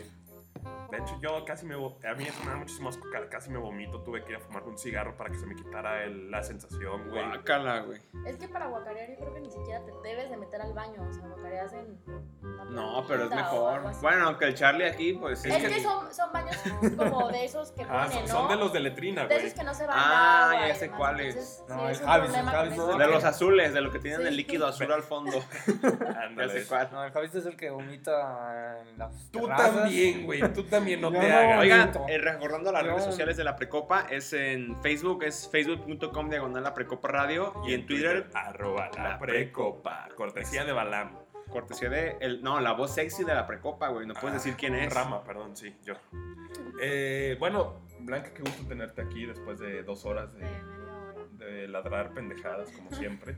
De hecho, yo casi me... vo- A mí eso me da muchísimo asco, ca- casi me vomito. Tuve que ir a fumarme un cigarro para que se me quitara el- la sensación, güey. Guácala, güey. Es que para guacarear yo creo que ni siquiera te debes de meter al baño, o sea, guacareas en una No, pero es plantita o mejor. algo así. Bueno, aunque el Charlie aquí, pues sí. Es que son, son baños como de esos que Ah, ponen, son, ¿no? son de los de letrina, De güey. esos que no se van Ah, agua ya y sé demás, cuáles. entonces, No, sí, el es un Javis, el problema Javis con no- eso. De los azules, de lo que tienen Sí. el líquido azul al fondo. Ya Ándale. sé cuál. No, el Javiste es el que vomita en las Tú terrazas. también, güey. Tú también no Yo te no. hagas. Oigan, Bonito. eh, recordando las Yo- redes sociales de la Precopa, es en Facebook, es facebook punto com diagonal la Precopa Radio, y en Twitter, arroba la La precopa. Cortesía de Balam. cortesía de, el, no, la voz sexy de la Precopa, güey, no puedes Ah, decir quién es. Rama, perdón, sí, yo. Eh, bueno, Blanca, qué gusto tenerte aquí después de dos horas de, De media hora. de ladrar pendejadas, como siempre.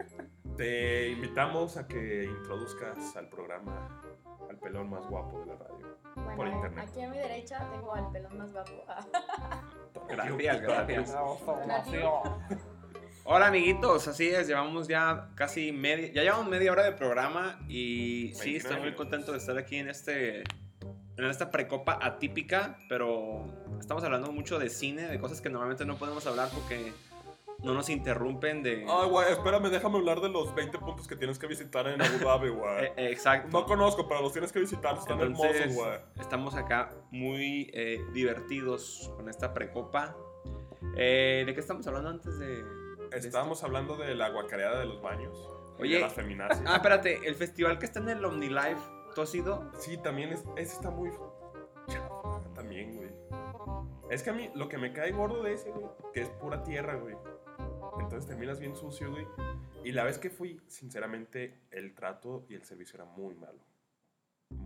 Te invitamos a que introduzcas al programa al pelón más guapo de la radio. Por Bueno, internet. aquí a mi derecha tengo al pelón más guapo. Gracias, gracias. La información. Hola amiguitos, así es, llevamos ya casi media, ya llevamos media hora de programa y sí, veintinueve estoy muy minutos. contento de estar aquí en este, en esta Precopa atípica, pero estamos hablando mucho de cine, de cosas que normalmente no podemos hablar porque no nos interrumpen de... Ay, güey, espérame, déjame hablar de los veinte puntos que tienes que visitar en Abu Dhabi, güey. Eh, eh, exacto. No conozco, pero los tienes que visitar, están Entonces, hermosos, güey. estamos acá muy eh, divertidos con esta Precopa. Eh, ¿De qué estamos hablando antes de...? de Estábamos hablando de la guacareada de los baños. y Oye. de las feminazis. esto? Ah, espérate, el festival que está en el OmniLife, ¿tú has ido? Sí, también es, ese está muy chafa, también, güey. Es que a mí lo que me cae gordo de ese, güey, que es pura tierra, güey. Entonces terminas bien sucio, güey. Y la vez que fui, sinceramente, el trato y el servicio era muy malo.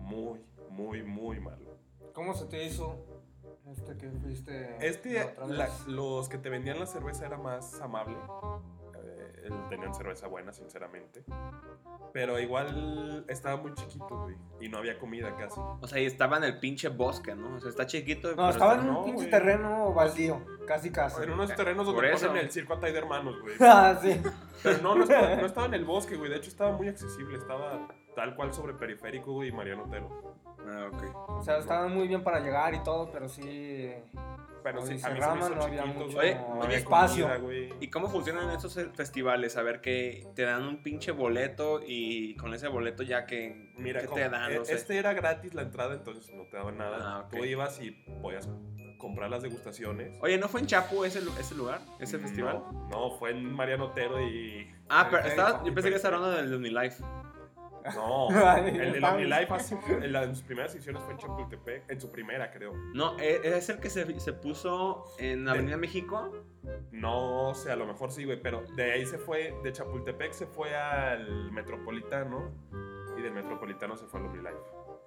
muy, muy, muy malo. ¿Cómo se te hizo este que fuiste? Este, la otra vez? la, los que te vendían la cerveza era más amable. Eh, tenían cerveza buena, sinceramente. Pero igual estaba muy chiquito, güey. Y no había comida casi. O sea, y estaba en el pinche bosque, ¿no? O sea, está chiquito. No, pero estaba está- en un no, pinche güey. terreno baldío, casi casi. En unos terrenos Por donde eso. ponen el circo Atay de hermanos, güey. Ah, sí. Pero no, no estaba, no estaba en el bosque, güey. De hecho, estaba muy accesible. Estaba tal cual sobre Periférico, güey, y Mariano Otero. Ah, ok. O sea, estaban muy bien para llegar y todo, pero sí. Pero Como sí, dice a mí se me Rama, hizo no había chiquito, mucho güey. Oye, No había espacio. comida, güey. ¿Y cómo funcionan esos festivales? A ver, que te dan un pinche boleto y con ese boleto ya que Mira, ¿qué como- te dan? e- No sé. este era gratis la entrada, entonces no te daban nada. Ah, ok. Tú ibas y podías comprar las degustaciones. Oye, ¿no fue en Chapu ese, lu- ese lugar? ¿Ese No, festival? No, fue en Mariano Otero y... Ah, pero Periférico. estaba, yo pensé que estaba hablando del Unilife. No, Ay, el, el estaba- OmniLife hace- en las en sus primeras ediciones fue en Chapultepec, en su primera creo. No, e- es el que se, se puso en Avenida México. No sé, a lo mejor sí, güey, pero de ahí se fue, de Chapultepec se fue al Metropolitano y del Metropolitano se fue al OmniLife.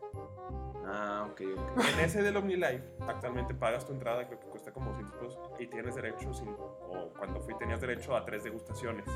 Ah, ok, ok. En ese del OmniLife actualmente pagas tu entrada, creo que cuesta como doscientos pesos y tienes derecho, sin- o cuando fui tenías derecho a tres degustaciones.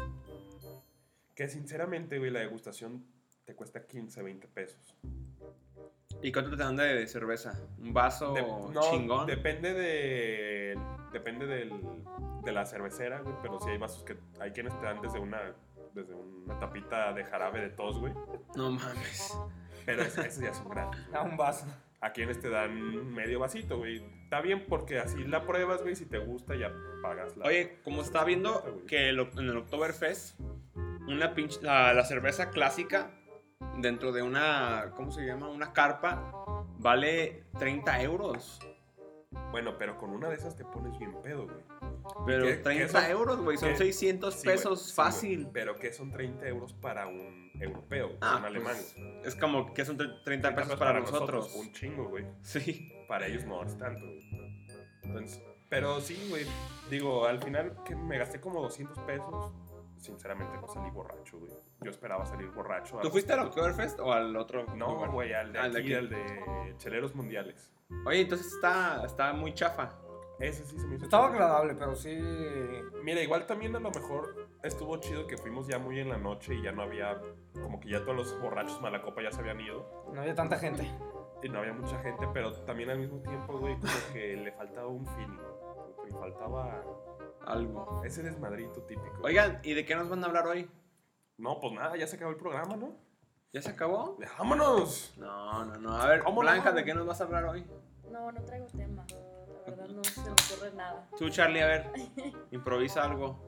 Que sinceramente, güey, la degustación te cuesta quince, veinte pesos. ¿Y cuánto te dan de cerveza? ¿Un vaso De- no, chingón? Depende de. Depende del, de la cervecera, güey. Pero sí hay vasos que. Hay quienes te dan desde una. Desde una tapita de jarabe de tos, güey. No mames. Pero es- esos ya son gratis. A un vaso. A quienes te dan medio vasito, güey. Está bien porque así la pruebas, güey. Si te gusta, ya pagas la. Oye, como estaba viendo güey. que el oc- en el Oktoberfest, una pinche, la, la cerveza clásica dentro de una, ¿cómo se llama? Una carpa, vale treinta euros. Bueno, pero con una de esas te pones bien pedo, güey. Pero ¿Qué- qué treinta son? euros, güey, son ¿Qué? seiscientos Sí, güey, pesos sí, fácil. güey. Pero que son treinta euros para un europeo, Ah, un alemán. pues, es como que son tre- treinta pesos para, nosotros. Un chingo, güey. Sí. Para ellos no es tanto, güey. Entonces, pero sí, güey. Digo, al final que me gasté como doscientos pesos. Sinceramente no salí borracho, güey. Yo esperaba salir borracho. ¿Tú fuiste al Oktoberfest o al otro No, lugar? güey, al de Al de aquí, aquí. al de Cheleros Mundiales. Oye, entonces está, está muy chafa. Ese sí se me hizo Estaba chido. agradable, pero sí. Mira, igual también a lo mejor estuvo chido que fuimos ya muy en la noche y ya no había, como que ya todos los borrachos malacopa ya se habían ido No había tanta gente. y no había mucha gente, pero también al mismo tiempo, güey, como que le faltaba un feeling, como que le faltaba Algo. ese desmadrito típico. Oigan, ¿y de qué nos van a hablar hoy? No, pues nada, ya se acabó el programa, ¿no? ¿Ya se acabó? ¡Vámonos! No, no, no. A ver, ¿Cómo Blanca, no? ¿de qué nos vas a hablar hoy? No, no traigo tema. La verdad no se me ocurre nada. Tú, Charlie, a ver, improvisa algo.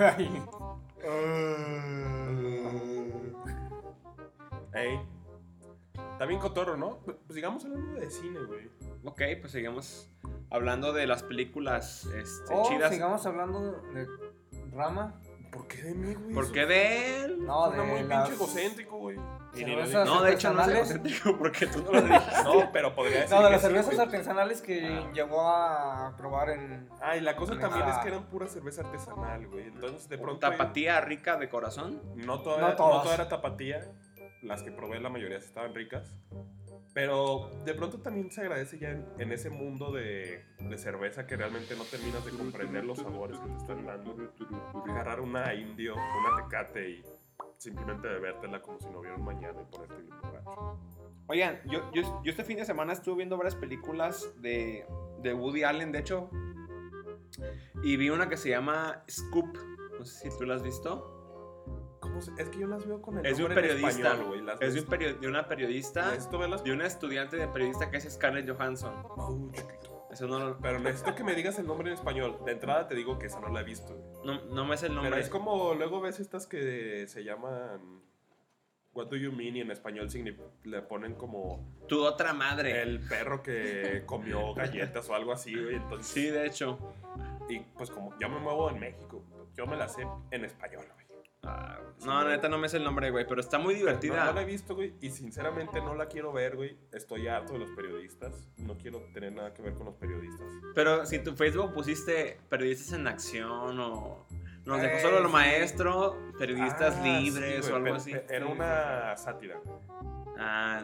Ey, está bien cotorro, ¿no? Pues sigamos hablando de cine, güey. Ok, pues sigamos hablando de las películas este, O chidas. sigamos hablando de Rama. ¿Por qué de mí, güey? ¿Por Eso qué de él? No, suena de muy las pinche egocéntrico, güey. Y ni lo cervezas di- no, de hecho no sé artesanales. porque tú no lo dijiste. No, pero podría decir No, de que las sí, cervezas güey. artesanales que Ah. llegó a probar en. Ah, y la cosa también Ah. es que eran pura cerveza artesanal, güey. Entonces, de pronto. Tapatía rica de corazón. No toda, No no todas. toda era tapatía. Las que probé, la mayoría estaban ricas. Pero de pronto también se agradece ya en, en ese mundo de, de cerveza que realmente no terminas de comprender los sabores que te están dando. Agarrar una indio, una tecate y simplemente bebértela como si no hubiera un mañana y ponerte bien borracho. Oigan, yo, yo, yo este fin de semana estuve viendo varias películas de, de Woody Allen, de hecho. Y vi una que se llama Scoop. No sé si tú la has visto. ¿Cómo se- Es que yo las veo con el Es de un nombre en periodista. español, güey. Las Es de, ves- un perio- de una periodista. Necesito verlas. De una estudiante de periodista que es Scarlett Johansson. Oh, chiquito. Eso no, lo- Pero necesito que me digas el nombre en español. De entrada te digo que esa no la he visto, güey. no, no me sé el nombre. Pero es como luego ves estas que se llaman What do you mean y en español signif- le ponen como Tu otra madre. el perro que comió galletas o algo así, güey. Entonces, Sí, de hecho. y pues como yo me muevo en México, yo me la sé en español, güey. Ah, no, neta no me sé el nombre, güey, pero está muy No, divertida. no la he visto, güey, y sinceramente no la quiero ver, güey. Estoy harto de los periodistas. No quiero tener nada que ver con los periodistas. Pero si en tu Facebook pusiste periodistas en acción o nos dejó Eh, solo lo sí. maestro, periodistas Ah, libres sí, o güey, algo pero- así. Era una sátira. Ah, no.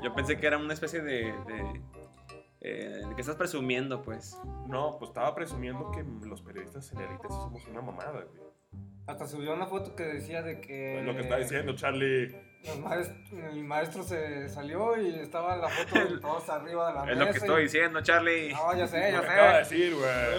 Yo pensé que era una especie de... de eh, ¿qué estás presumiendo, pues? No, pues estaba presumiendo que los periodistas en élite somos una mamada, güey. Hasta subió una foto que decía de que... Es lo que está diciendo, Charlie. El maestro, el maestro se salió y estaba en la foto de todos arriba de la Es mesa. lo que estoy y... diciendo, Charlie. No, ya sé, ya Lo sé. que acaba de decir,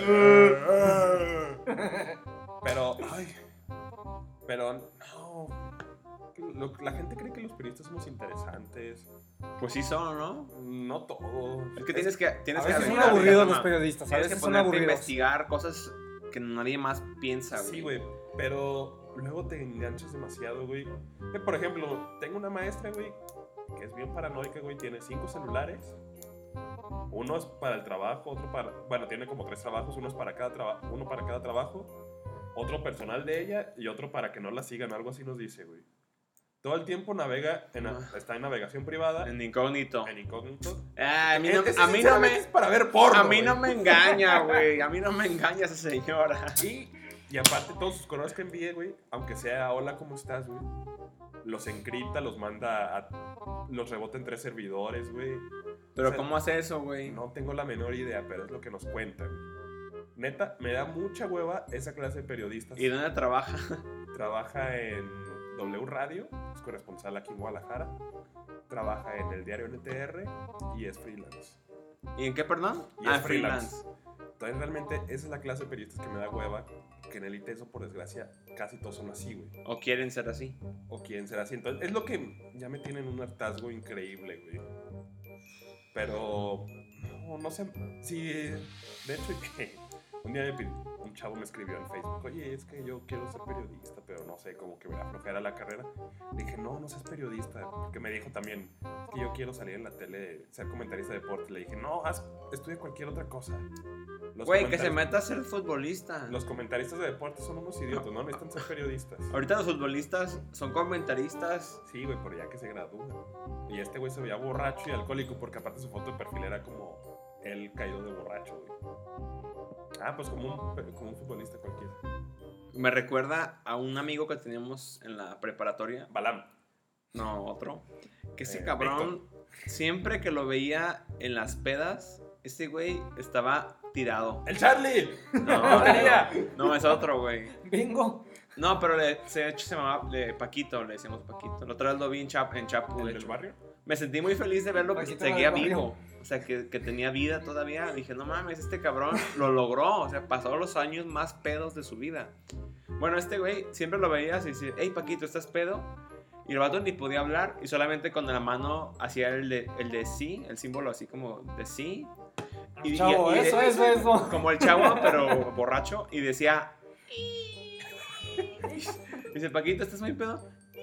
güey. Pero, ay. Pero, no. Lo, la gente cree que los periodistas somos interesantes. Pues sí son, ¿no? No todo. Es que tienes que... Tienes A veces que son averiguar, aburridos ¿no? los periodistas. A Tienes que veces son ponerte a aburridos. investigar cosas que nadie más piensa, güey. Sí, güey. Pero luego te enganchas demasiado, güey. Eh, Por ejemplo, tengo una maestra, güey, que es bien paranoica, güey. Tiene cinco celulares. Uno es para el trabajo, otro para... Bueno, tiene como tres trabajos. Uno es para cada trabajo, uno para cada trabajo. Otro personal de ella y otro para que no la sigan. Algo así nos dice, güey. Todo el tiempo navega, en, Ah. está en navegación privada. En incógnito. En incógnito. Ah, a mí no, Es- es- a mí no sinceramente me... es para ver porno, A mí no güey. me engaña, güey. A mí no me engaña esa señora. Y, y aparte, todos sus correos que envíe, güey, aunque sea hola, ¿cómo estás, güey? Los encripta, los manda a... Los rebota en tres servidores, güey. Pero O sea, ¿cómo hace eso, güey? No tengo la menor idea, pero es lo que nos cuentan. Neta, me da mucha hueva esa clase de periodistas. ¿Y dónde trabaja? Trabaja en W Radio, es corresponsal aquí en Guadalajara. Trabaja en el diario N T R y es freelance. ¿Y en qué, perdón? Y ah, es freelance. Entonces, realmente, esa es la clase de periodistas que me da hueva. Que en Elite, eso por desgracia, casi todos son así, güey. ¿O quieren ser así? O quieren ser así. Entonces, es lo que ya me tienen un hartazgo increíble, güey. Pero, no, no sé. Sí, de hecho, un día me pid- un chavo me escribió en Facebook: oye, es que yo quiero ser periodista, pero no sé, como que me aflojera la carrera. Le dije: no, no seas periodista. Porque me dijo también: es que yo quiero salir en la tele, ser comentarista de deporte. Le dije: no, haz, estudia cualquier otra cosa. Los Güey, que se comentaristas- meta a ser futbolista. Los comentaristas de deporte son unos idiotas, no necesitan ser periodistas. Ahorita los futbolistas son comentaristas. Sí, güey, pero ya que se gradúa. Y este güey se veía borracho y alcohólico porque aparte su foto de perfil era como él caído de borracho, güey. Ah, pues como un, como un futbolista cualquiera. Me recuerda a un amigo que teníamos en la preparatoria. Balam. No, otro. Que ese Eh, cabrón, siempre que lo veía en las pedas, ese güey estaba tirado. ¡El Charlie! No, ¡Lotería! no, no, es otro, güey. Bingo. No, pero le, se, de hecho se llamaba le, Paquito, le decíamos Paquito. La otra vez lo vi en, Chap, en Chapu, ¿El de del hecho. barrio? Me sentí muy feliz de verlo que Paquito seguía del barrio. vivo. O sea, que, que tenía vida todavía. Dije, no mames, este cabrón lo logró. O sea, pasó los años más pedos de su vida. Bueno, este güey siempre lo veías y decía, hey, Paquito, ¿estás pedo? Y el vato ni podía hablar y solamente con la mano hacía el de, el de sí, el símbolo así como de sí. Y, Chavo, y- y- eso, eso, eso. Como el chavo, pero borracho. Y decía... Dice, Paquito, ¿estás muy pedo?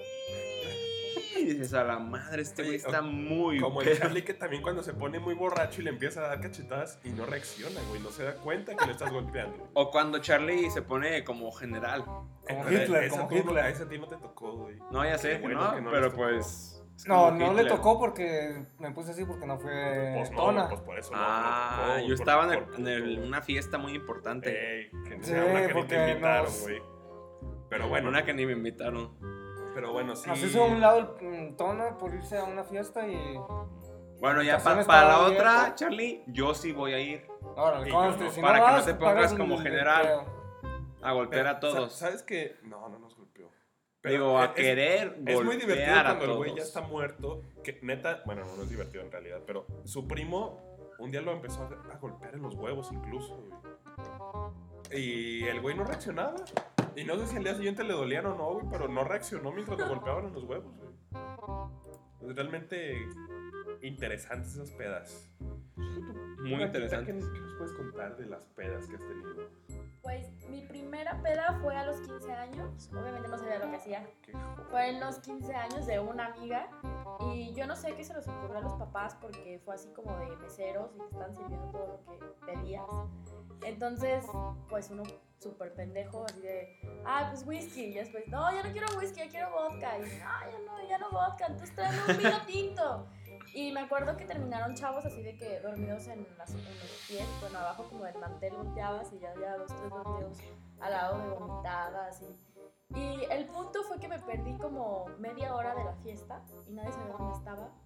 Y dices, a la madre, este güey Oye, está muy Como el pedo. Charlie que también cuando se pone muy borracho y le empieza a dar cachetadas y no reacciona, güey. No se da cuenta que le estás golpeando. O cuando Charlie se pone como general. Como Pero Hitler, esa como tú no- Hitler. A ese a ti no te tocó, güey. No, ya sé, Qué bueno ¿no? que no pero les tocó. pues... es No, como no le Hitler. tocó porque me puse así porque no fue Pues no, Tona. pues por eso no. Ah, no te tocó, yo por- estaba en, por el- en el- puto. una fiesta muy importante. Ey, que Sí, sea una que ni porque te invitaron, nos- güey. Pero bueno, Una que ni me invitaron. pero bueno, sí. Nos hizo a un lado el mm, Tona por irse a una fiesta y... Bueno, ya Estación pa- para la estaba otra, abierta. Charlie, yo sí voy a ir Órale, Y conste, yo no, si para no que no vas, te pongas pagas como el- general. el- a golpear a Pero, todos. sa- ¿Sabes qué? No, no nos golpeó. Digo, a es- querer Es muy golpear divertido a cuando el güey todos. ya está muerto. Que neta, bueno, no es divertido en realidad, pero su primo un día lo empezó a, a golpear en los huevos incluso, güey. Y el güey no reaccionaba. Y no sé si al día siguiente le dolían o no, güey, pero no reaccionó mientras lo golpeaban en los huevos, güey. Es realmente interesantes esas pedas. Muy ¿Qué, interesante. qué nos puedes contar de las pedas que has tenido? Pues mi primera peda fue a los quince años. Obviamente no sabía lo que hacía. Qué joder. Fue en los quince años de una amiga. Y yo no sé qué se les ocurrió a los papás porque fue así como de meseros y te están sirviendo todo lo que pedías. Entonces, pues uno súper pendejo, así de, ah, pues whisky. Y después, no, ya no quiero whisky, ya quiero vodka. Y, no, ya no, ya no vodka, entonces tráeme un vino tinto. Y me acuerdo que terminaron chavos así de que dormidos en, las, en los pies, bueno, abajo como del mantel volteabas y ya había dos, tres dormidos al lado de vomitadas. Y, y el punto fue que me perdí como media hora de la fiesta y nadie sabía dónde estaba.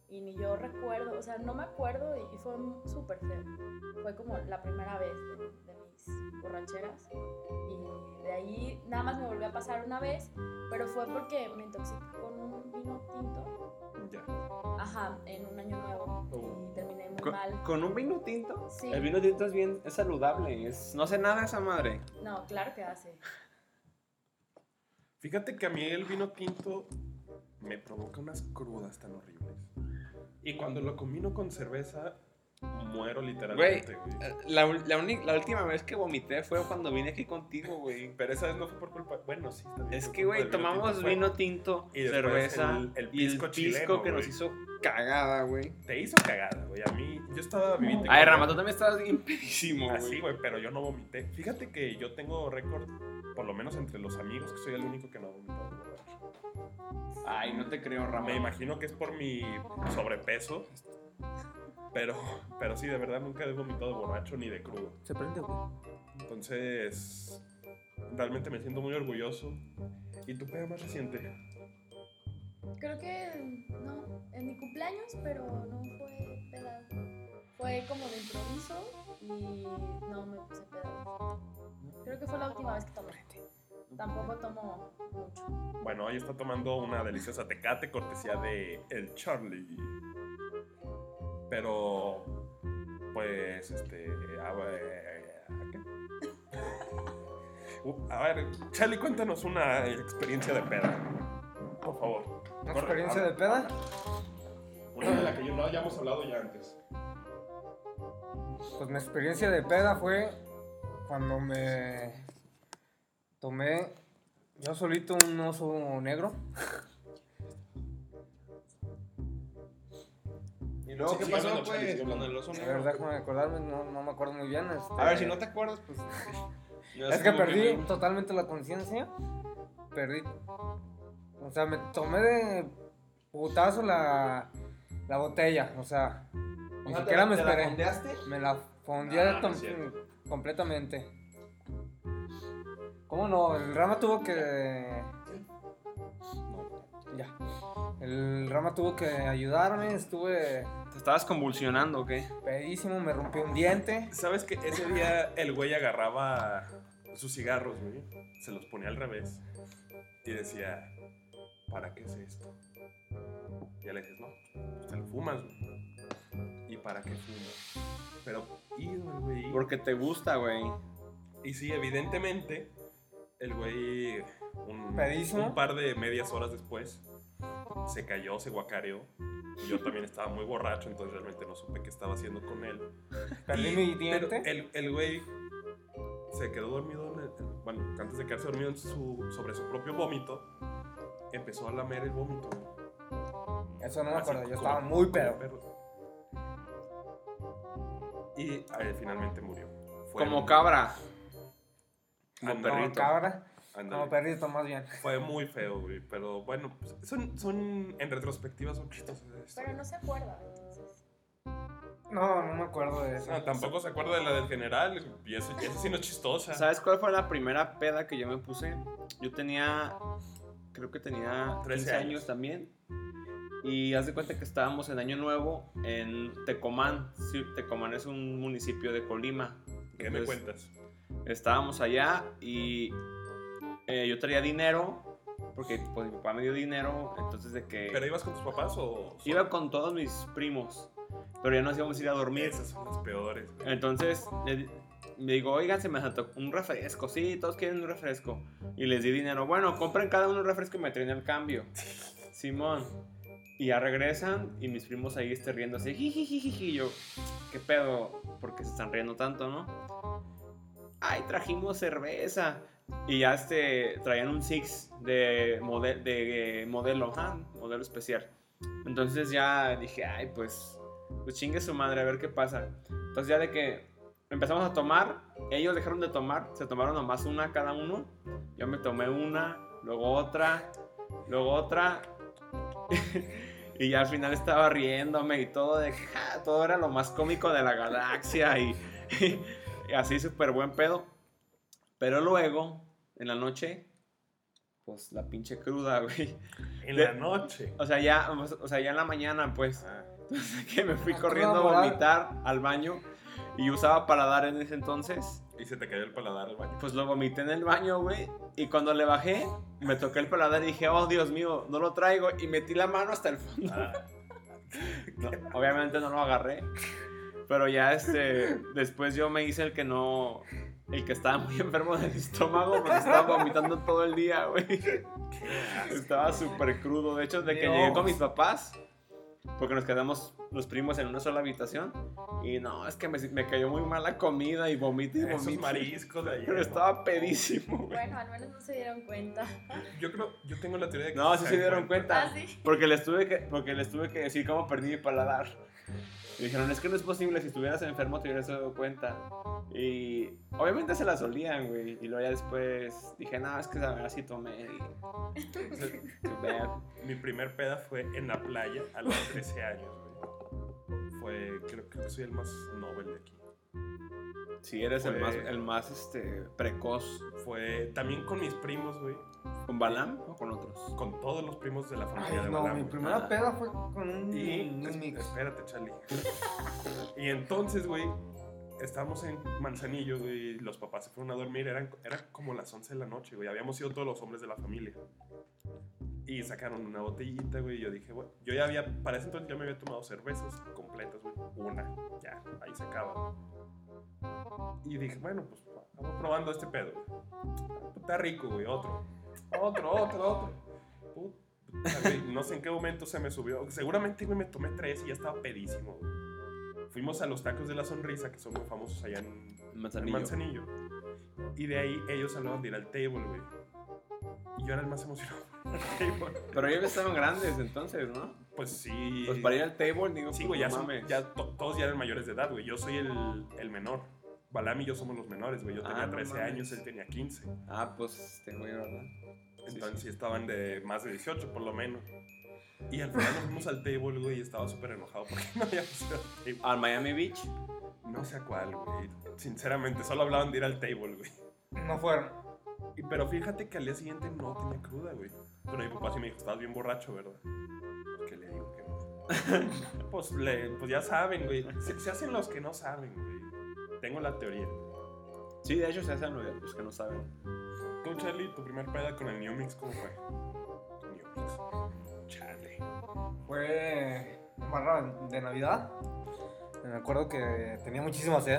y ni yo recuerdo, o sea, no me acuerdo y, y fue súper feo. Fue como la primera vez de, de mis borracheras y de ahí nada más me volvió a pasar una vez, pero fue porque me intoxiqué con un vino tinto. Ya. Ajá, en un año nuevo Oh. y terminé muy ¿Con, mal. con un vino tinto? Sí. El vino tinto es bien, es saludable, es, no hace nada esa madre. No, claro que hace. Fíjate que a mí el vino tinto me provoca unas crudas tan horribles. Y cuando lo combino con cerveza, muero literalmente, güey. La, la, uni- la última vez que vomité fue cuando vine aquí contigo, güey. Pero esa vez no fue por culpa. Bueno, sí, está bien. Es fue que, culpa güey, del vino tomamos tinto, fue- vino tinto, Y después cerveza el- el y el pisco pisco chileno, que nos güey. hizo cagada, güey. Te hizo cagada, güey. A mí, yo estaba viviendo. Ay, Rama, tú también estabas bien pedísimo, Así, güey. güey, pero yo no vomité. Fíjate que yo tengo récord, por lo menos entre los amigos, que soy el único que no ha vomitado borracho. Ay, no te creo, Rama. Me imagino que es por mi sobrepeso. Pero, pero sí, de verdad nunca he vomitado borracho ni de crudo. ¿Se prende o qué? Entonces, realmente me siento muy orgulloso. ¿Y tu peda más reciente? Creo que no, en mi cumpleaños, pero no fue peda. Fue como de improviso y no me puse peda. Creo que fue la última vez que tomé. Tampoco tomo mucho. Bueno, hoy está tomando una deliciosa Tecate, cortesía de El Charlie. Pero, pues, este, a ver, ¿qué? Uh, a ver, Charlie, cuéntanos una experiencia de peda, por favor. ¿Una Corre, experiencia habla. de peda? Una de la que yo no hayamos hablado ya antes. Pues mi experiencia de peda fue cuando me tomé yo solito un oso negro. ¿Y luego Sí, qué sigue pasó, hablando, Charlie, pues, sigue con hablando. el oso A negro? ver, déjame acordarme, no, no me acuerdo muy bien. este, A ver, si no te acuerdas, pues... Es que perdí totalmente la conciencia. Perdí. O sea, me tomé de putazo la, la botella. O sea, ni siquiera me esperé. Me la fondeé Ah, no tom- es cierto. completamente. ¿Cómo no? El Rama tuvo que. Ya. El Rama tuvo que ayudarme. Estuve ¿Te estabas convulsionando o qué? pedísimo, me rompí un diente. ¿Sabes que ese día el güey agarraba sus cigarros, güey? Se los ponía al revés y decía, ¿para qué es esto? Y ya le dices, no, pues te lo fumas, güey. ¿Y para qué fumas? Pero, ido el güey. Porque te gusta, güey. Y sí, evidentemente, el güey, un, Pedísimo. un par de medias horas después, se cayó, se guacareó. Y yo también estaba muy borracho, entonces realmente no supe qué estaba haciendo con él. Perdí Y- mi pero diente. el, el güey se quedó dormido, en el- bueno, antes de quedarse dormido en su, sobre su propio vómito, empezó a lamer el vómito. Eso no me Así acuerdo, yo como- estaba muy como pedo. perro. Y eh, finalmente murió. Fue Como un- cabra. Como Ándale, Como perrito. cabra, ándale. como perrito más bien. Fue muy feo, güey. Pero bueno, pues, son, son en retrospectiva son chistosas. Pero no se acuerda, entonces. No, no me acuerdo de eso. No, tampoco se acuerda de la del general. Y eso, y eso sí no es chistosa. ¿Sabes cuál fue la primera peda que yo me puse? Yo tenía, creo que tenía trece quince años años también. Y haz de cuenta que estábamos en Año Nuevo en Tecomán. Sí, Tecomán es un municipio de Colima. ¿Qué me Entonces, cuentas? Estábamos allá y eh, yo traía dinero, porque pues mi papá me dio dinero, entonces de que ¿Pero ibas con tus papás o...? iba con todos mis primos, pero ya nos íbamos a ir a dormir. Esas son las peores. güey. Entonces le, le digo, oigan, se me saltó un refresco, sí, todos quieren un refresco. Y les di dinero, bueno, compren cada uno un refresco y me traen el cambio. Simón. Y ya regresan y mis primos ahí están riendo así, jijijijiji. Yo, ¿qué pedo? ¿Por qué se están riendo tanto, no? Ay, trajimos cerveza. Y ya este, traían un Six de, mode- de eh, modelo, ajá, modelo especial. Entonces ya dije, ay, pues, pues chingue su madre, a ver qué pasa. Entonces ya de que empezamos a tomar, ellos dejaron de tomar, se tomaron nomás una cada uno. Yo me tomé una, luego otra, luego otra. Y ya al final estaba riéndome y todo, de que ja, todo era lo más cómico de la galaxia y, y así súper buen pedo. Pero luego, en la noche, pues la pinche cruda, güey. En De- la noche. O sea, ya, o sea, ya en la mañana, pues. Ah, Entonces que me fui Ah, corriendo a cruda moral. vomitar al baño y usaba paladar en ese entonces. y se te cayó el paladar al baño. Pues lo vomité en el baño, güey. Y cuando le bajé, me toqué el paladar y dije, oh, Dios mío, no lo traigo. Y metí la mano hasta el fondo. Ah, No, obviamente no lo agarré. Pero ya este, después yo me hice el que no, el que estaba muy enfermo del estómago porque estaba vomitando todo el día, güey. Estaba súper crudo. De hecho, de que Dios. llegué con mis papás, porque nos quedamos los primos en una sola habitación. Y no, es que me, me cayó muy mal la comida y vomité y esos vomité. mariscos de ayer. Pero estaba pedísimo, güey. Bueno, al menos no se dieron cuenta. Yo creo, yo tengo la teoría de que No, sí se dieron cuenta. Ah, sí. Porque les tuve que, porque les tuve que decir cómo perdí mi paladar. Y dijeron, es que no es posible, si estuvieras enfermo te hubieras dado cuenta. Y obviamente se las olían, güey. Y luego ya después dije, no, es que así tomé. Y... Too bad. Mi primer peda fue en la playa a los trece años, güey. Fue, creo, creo que soy el más noble de aquí. Sí, eres el Fue- más, el más este, precoz. Fue también con mis primos, güey. ¿Con Balam o con otros? Con todos los primos de la familia Ay, de no, Balam, mi güey. primera Ah. peda fue con un, Y, un es- mix. espérate, Charlie. Y entonces, güey, estábamos en Manzanillo, güey, y los papás se fueron a dormir, eran, eran como las once de la noche, güey, habíamos ido todos los hombres de la familia. Y sacaron una botellita, güey, y yo dije, bueno, yo ya había, para ese entonces ya me había tomado cervezas completas, güey, una, ya, ahí se acaba. Y dije, bueno, pues vamos probando este pedo, güey. Está rico, güey, otro, otro, otro, otro. Puta, güey, no sé en qué momento se me subió. Seguramente, güey, me tomé tres y ya estaba pedísimo, güey. Fuimos a los tacos de la sonrisa, que son muy famosos allá en, en Manzanillo. Manzanillo. Y de ahí ellos hablaban de ir al table, güey. Y yo era el más emocionado. Table. Pero ellos estaban grandes entonces, ¿no? Pues sí. Pues para ir al table, digo, Sí, pues, güey, ya, no son- mames. ya to- todos ya eran mayores de edad, güey. Yo soy el, el menor. Balam y yo somos los menores, güey. Yo Ah, tenía no trece mames. años, él tenía quince. Ah, pues este güey, ¿verdad? Entonces sí estaban de más de dieciocho, por lo menos. Y al final nos fuimos al table, güey, y estaba súper enojado porque no habíamos ido al table. Al Miami Beach. No sé a cuál, güey. Sinceramente, solo hablaban de ir al table, güey. No fueron. Y- Pero fíjate que al día siguiente no tenía cruda, güey. Pero mi papá sí me dijo, estabas bien borracho, ¿verdad? Pues, ¿qué le digo que no? pues, le, pues ya saben, güey. Se, se hacen los que no saben, güey. Tengo la teoría. Sí, de hecho se hacen los los que no saben. Tú, Charlie, tu primer peda con el New Mix, ¿cómo fue? New Mix. Charlie. Fue en barra de Navidad. Me acuerdo que tenía muchísima sed.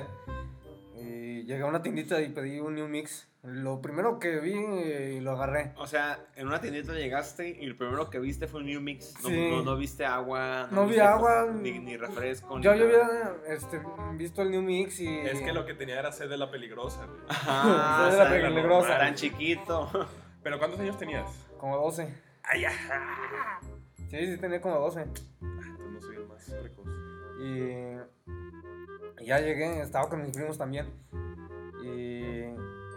Y llegué a una tiendita y pedí un New Mix. Lo primero que vi y lo agarré. O sea, en una tiendita llegaste y lo primero que viste fue un New Mix. No, Sí. no, no viste agua. No vi viste agua. Ni, ni refresco. Yo ni ya nada. había este, visto el New Mix y... Es que lo que tenía era sed de la peligrosa, güey. Ajá, Esa o era sea, peligrosa. Tan chiquito. ¿Pero cuántos años tenías? Como doce. ¡Ay, ajá! Sí, sí, tenía como doce. Ah, entonces no soy el más precoz. Y, y ya llegué, estaba con mis primos también. Y,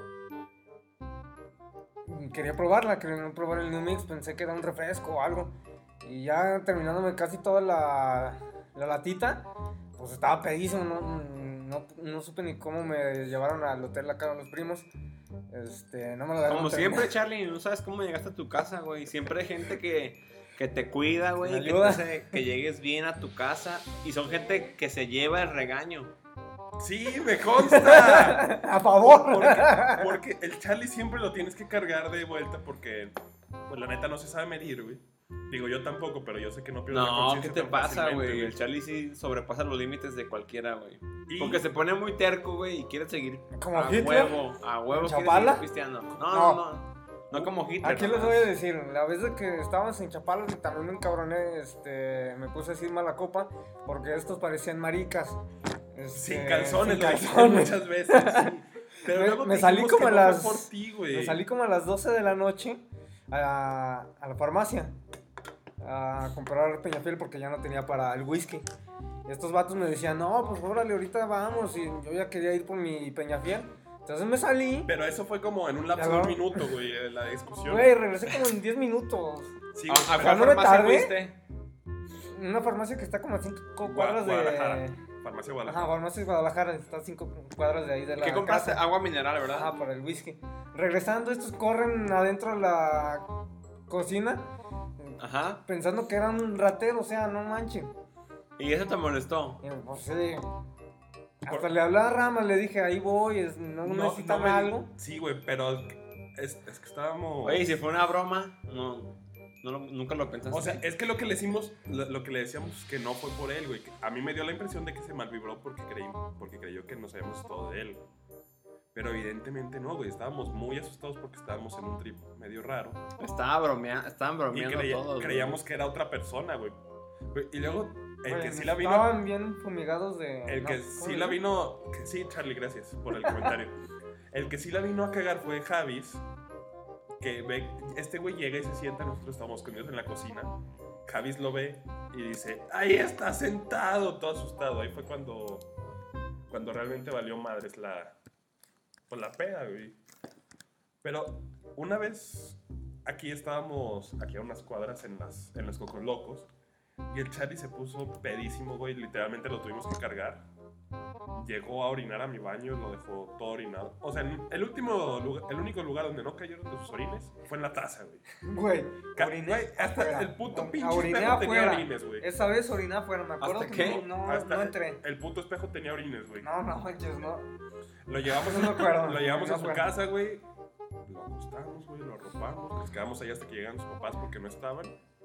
y quería probarla, quería probar el New Mix, pensé que era un refresco o algo. Y ya terminándome casi toda la, la latita, pues estaba pedísimo, no, no, no supe ni cómo me llevaron al hotel acá los primos. Este, no me lo dejaron Como terminar. siempre, Charlie, no sabes cómo llegaste a tu casa, güey. Siempre hay gente que, que te cuida, güey. Me Que, ayuda. te hace que llegues bien a tu casa. Y son gente que se lleva el regaño. ¡Sí, me consta! ¡A favor! Porque, porque el Charlie siempre lo tienes que cargar de vuelta porque, pues la neta no se sabe medir, güey. Digo, yo tampoco, pero yo sé que no pierdo la No, ¿qué conciencia te tan pasa, fácilmente, güey? El Charlie sí sobrepasa los límites de cualquiera, güey. Y- Porque se pone muy terco, güey, y quiere seguir Como a Hitler. huevo, a huevo quiere ¿Chapala? seguir pisteando. No, No. no, no. No como Hitler. Aquí les nomás. voy a decir, la vez de que estábamos en Chapala y también me encabroné, este, me puse así mala copa porque estos parecían maricas. Este, Sin calzones, sin lo dijiste calzones. muchas veces. sí. Pero Me- luego me te salí dijimos como que a no fue las- por ti, güey. Me salí como a las doce de la noche a, a la farmacia a comprar Peñafiel porque ya no tenía para el whisky. Y estos vatos me decían, no, pues órale, ahorita vamos. Y yo ya quería ir por mi Peñafiel. Entonces me salí. Pero eso fue como en un lapso de Ya un va. minuto, güey, de la discusión. Güey, regresé como en diez minutos. Sí, ¿A, güey, a pero- cuál no me farmacia tardé. fuiste? En una farmacia que está como a cinco Gua- cuadras Guadalajara. de... Farmacia Ajá, Guadalajara. farmacia Guadalajara, está a cinco cuadras de ahí de la ¿Qué compraste? casa. Agua mineral, ¿verdad? Ajá, para el whisky. regresando, estos corren adentro de la cocina. Ajá. Pensando que eran un ratero, o sea, no manchen. ¿Y eso te molestó? Y pues sí. Hasta Por... le hablé a Rama, le dije, ahí voy, es, no, no necesitan no me... algo. Sí, güey, pero es, es que estábamos... Oye, si fue una broma, no, no lo, nunca lo pensaste. O sea, es que lo que le decimos, lo, lo que le decíamos es que no fue por él, güey. A mí me dio la impresión de que se malvibró porque, creí, porque creyó que nos habíamos todo de él. Pero evidentemente no, güey. Estábamos muy asustados porque estábamos en un trip medio raro. Estaba bromea, estaban bromeando y creía, todos. Creíamos güey. que era otra persona, güey. Y luego, el Oye, que sí la vino... Estaban bien fumigados de... El no, que sí la vino... Que, sí, Charlie, gracias por el comentario. El que sí la vino a cagar fue Javis. Que ve... Este güey llega y se sienta, nosotros estamos escondidos en la cocina. Javis lo ve y dice, ¡ahí está sentado! Todo asustado. Ahí fue cuando... Cuando realmente valió madres la... Pues la peda, güey. Pero una vez aquí estábamos, aquí a unas cuadras en las, en los Cocos Locos, y el Charlie se puso pedísimo, güey. Literalmente lo tuvimos que cargar. Llegó a orinar a mi baño, lo dejó todo orinado. O sea, el último lugar, el único lugar donde no cayeron de sus orines fue en la taza, güey. Güey, oriné hasta afuera. El puto pinche oriné espejo afuera. tenía orines, güey. Esa vez oriné afuera, me acuerdo ¿Hasta que qué? no, no, hasta no entré. El puto espejo tenía orines, güey. No, no manches, no. Lo llevamos, no me acuerdo, lo llevamos no a su fue. casa, güey. Lo acostamos, güey, lo arropamos. Nos quedamos ahí hasta que llegan sus papás porque no estaban.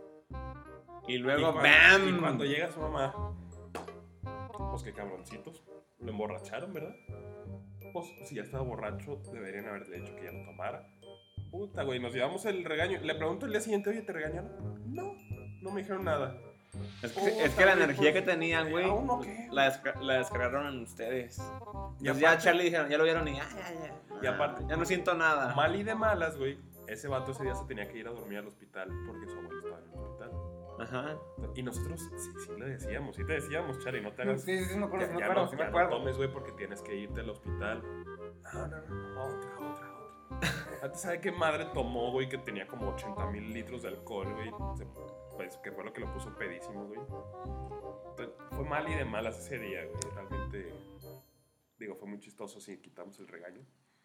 Y luego, y cuando, ¡bam! Y cuando llega su mamá, pues qué cabroncitos. Lo emborracharon, ¿verdad? Pues si ya estaba borracho, deberían haberle dicho que ya lo tomara. Puta, güey, nos llevamos el regaño. Le pregunto el día siguiente, oye, ¿te regañaron? No, no me dijeron nada. Es que, Puta, es que la güey, energía pues, que tenían, güey, ¿a uno qué? la, desca- la descargaron en ustedes. Y Entonces aparte- ya Charlie dijeron, ya lo vieron y ya, ya, ya. Y aparte- ya no siento nada. Mal y de malas, güey. Ese vato ese día se tenía que ir a dormir al hospital porque su abuelo estaba en el hospital. Ajá. Y nosotros sí, sí le decíamos, sí te decíamos, Charlie, no te hagas... Sí, sí, sí, me acuerdo, ya, sí me ya acuerdo, no, sí me ya acuerdo. no tomes, güey, porque tienes que irte al hospital. No, no, no, otra, otra, otra. Antes, ¿sabe qué madre tomó, güey? Que tenía como ochenta mil litros de alcohol, güey. Se- Pues que fue lo que lo puso pedísimo, güey. Entonces, fue mal y de malas ese día, güey. Realmente, digo, fue muy chistoso si quitamos el regaño.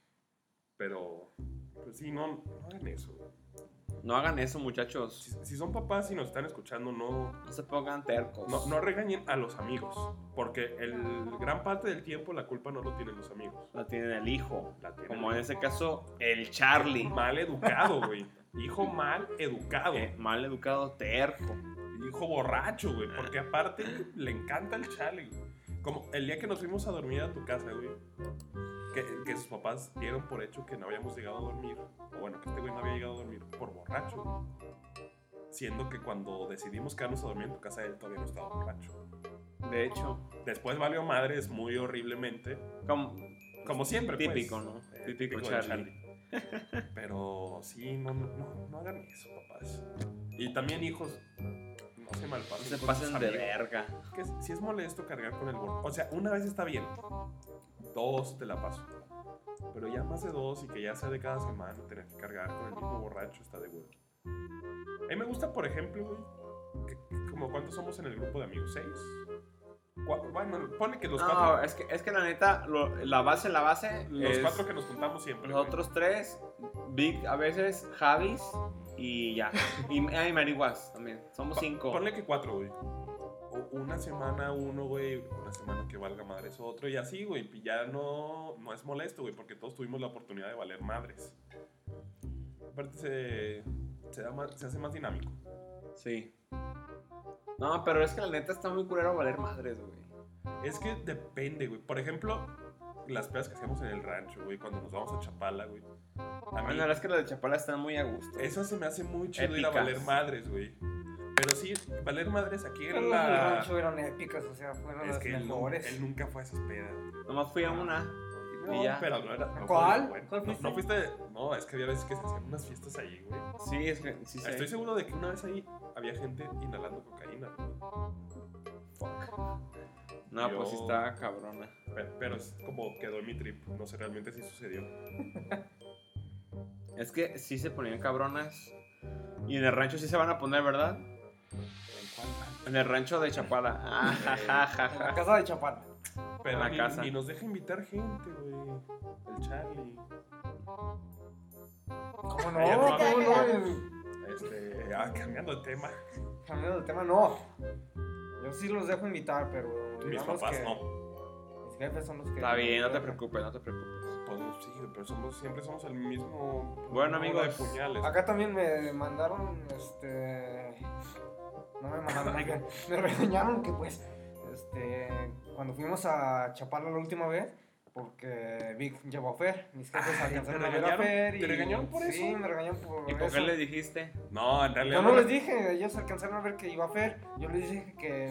Pero, pues sí, no, no hagan eso, güey. No hagan eso, muchachos. Si, si son papás y nos están escuchando, no, No se pongan tercos. no, no regañen a los amigos. Porque el gran parte del tiempo la culpa no lo tienen los amigos. La tienen el hijo. La tienen Como el- en ese caso, el Charlie. Mal educado, güey. Hijo mal educado. Eh, mal educado, terco. Hijo borracho, güey. Porque aparte le encanta el Charlie, güey. Como el día que nos fuimos a dormir a tu casa, güey. Que, que sus papás dieron por hecho que no habíamos llegado a dormir. O bueno, que este güey no había llegado a dormir por borracho, güey. Siendo que cuando decidimos quedarnos a dormir en tu casa, él todavía no estaba borracho. De hecho, Después valió madres muy horriblemente. como, Como siempre, pues. típico, ¿no? Eh, Típico de Charlie. Pero sí, no, no, no, no hagan eso, papás. Y también hijos, no se malpasen. se con pasen sus de amigos. verga. Que si si es molesto cargar con el borracho. O sea, una vez está bien. Dos te la paso. Pero ya más de dos y que ya sea de cada semana tener que cargar con el mismo borracho está de huevo. A mí me gusta, por ejemplo, güey, que- que como cuántos somos en el grupo de amigos, seis. Cua- Bueno, pone que los No, cuatro. es que, es que la neta, lo- la base, la base. Los es cuatro que nos juntamos siempre. Los güey. otros tres, Vic a veces, Javis y ya. Y hay Marihuas también. Somos Po- cinco. Ponle que cuatro, güey. O una semana uno, güey. Una semana que valga madres otro. Y así, güey. Y ya no, no es molesto, güey. Porque todos tuvimos la oportunidad de valer madres. Aparte se, se, da más- se hace más dinámico. Sí. No, pero es que la neta está muy culero valer madres, güey. Es que depende, güey. Por ejemplo, las pedas que hacemos en el rancho, güey. Cuando nos vamos a Chapala, güey. A mí, Bueno, la verdad es que las de Chapala están muy a gusto. eso se me hace muy chido ir a Épicas. valer madres, güey. Pero sí, valer madres aquí Pero en las del la... rancho eran épicas, o sea, fueron Es las que él, nu- mejores. él nunca fue a esas pedas. Nomás fui a una. No, Y ya. pero no era. No fue ¿Cuál? bueno. ¿Cuál No- fuiste? No, fuiste. No, es que había veces que se hacían unas fiestas ahí, güey. Sí, es que sí sé. Estoy seguro de que una vez ahí había gente inhalando cocaína, güey. Fuck. No, Yo- pues sí está cabrona. Pero, pero es como quedó en mi trip. No sé realmente si sucedió. Es que sí se ponían cabronas. Y en el rancho sí se van a poner, ¿verdad? ¿En cuál? En el rancho de Chapala. Ah, ja, ja, ja, En la ja. casa de Chapala. Pero En la ni, casa. ni nos deja invitar gente, güey. El Charlie. ¿Cómo no? Ayer no ¿Cómo no? había- Este, ah, cambiando de tema. Cambiando de tema, no. Yo sí los dejo invitar, pero Mis digamos papás que no. mis jefes son los que... Está bien, no te preocupes, no te preocupes. Pues sí, pero somos, siempre somos el mismo. Bueno, número amigos, de puñales. Acá también me mandaron, este... No me mandaron, más bien, me regañaron que pues, este... Cuando fuimos a Chapala la última vez, porque Vic llevó a Fer, mis jefes Ay, alcanzaron ¿te a ver a regañaron? Fer y... ¿Te regañaron por Sí, eso? me regañaron por ¿Y por eso. qué le dijiste? No, en realidad. Yo no les dije, ellos alcanzaron a ver que iba a Fer. Yo les dije que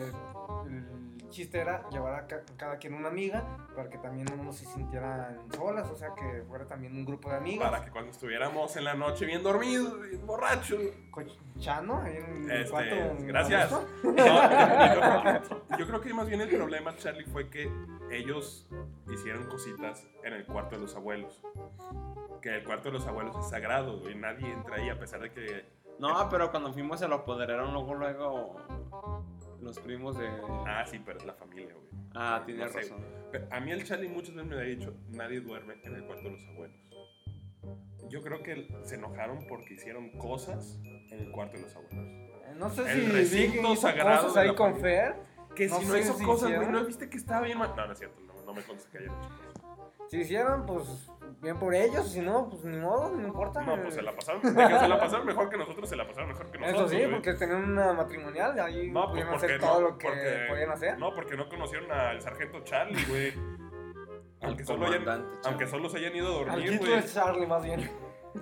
el chiste era llevar a ca- cada quien una amiga para que también no se sintieran solas, o sea, que fuera también un grupo de amigas. Para que cuando estuviéramos en la noche bien dormidos, bien borrachos. Cochano, ahí en el Este, cuarto. en gracias. agosto. No, yo, yo creo que, yo creo que más bien el problema, Charlie, fue que ellos hicieron cositas en el cuarto de los abuelos. Que el cuarto de los abuelos es sagrado, güey. Nadie entra ahí a pesar de que. No, pero cuando fuimos se lo apoderaron luego, luego los primos de... Ah, sí, pero es la familia, güey. Ah, No tienes sé. razón. Pero a mí el Charlie muchas veces me ha dicho, nadie duerme en el cuarto de los abuelos. Yo creo que se enojaron porque hicieron cosas en el cuarto de los abuelos. Eh, No sé El si recinto Vic hizo sagrado cosas de ahí la con familia. Fer. Que No si no sé hizo si cosas, güey, hicieron. ¿no viste que estaba bien mal? No, no es cierto, no, no me consta que haya hecho cosas. Si hicieron, pues bien por ellos, si no, pues ni modo, no importa. No, pues se la pasaron, de que se la pasaron mejor que nosotros, se la pasaron mejor que nosotros. Eso sí, güey. porque tenían una matrimonial y ahí No, pues pudieron porque hacer no, todo lo que porque- podían hacer. No, porque no conocieron al sargento Charlie, güey. Aunque, El solo hayan- comandante Charlie. aunque solo se hayan ido a Al dormir, quinto güey. es Charlie, más bien.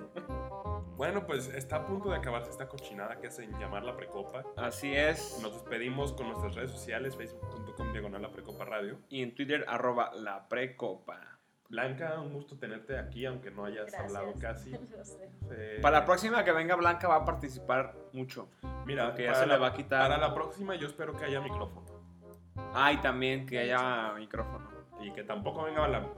Bueno, pues está a punto de acabarse esta cochinada que hacen llamar la Precopa. Así es. Nos despedimos con nuestras redes sociales, facebook punto com diagonal la Precopa Radio. Y en Twitter, arroba la precopa. Blanca, un gusto tenerte aquí, aunque no hayas Gracias. hablado casi. Lo sé. Eh, Para la próxima que venga Blanca va a participar mucho. Mira, porque ya para se la, le va a quitar. Para la próxima yo espero que haya micrófono. Ah, y también que haya micrófono. Y que tampoco venga Balam.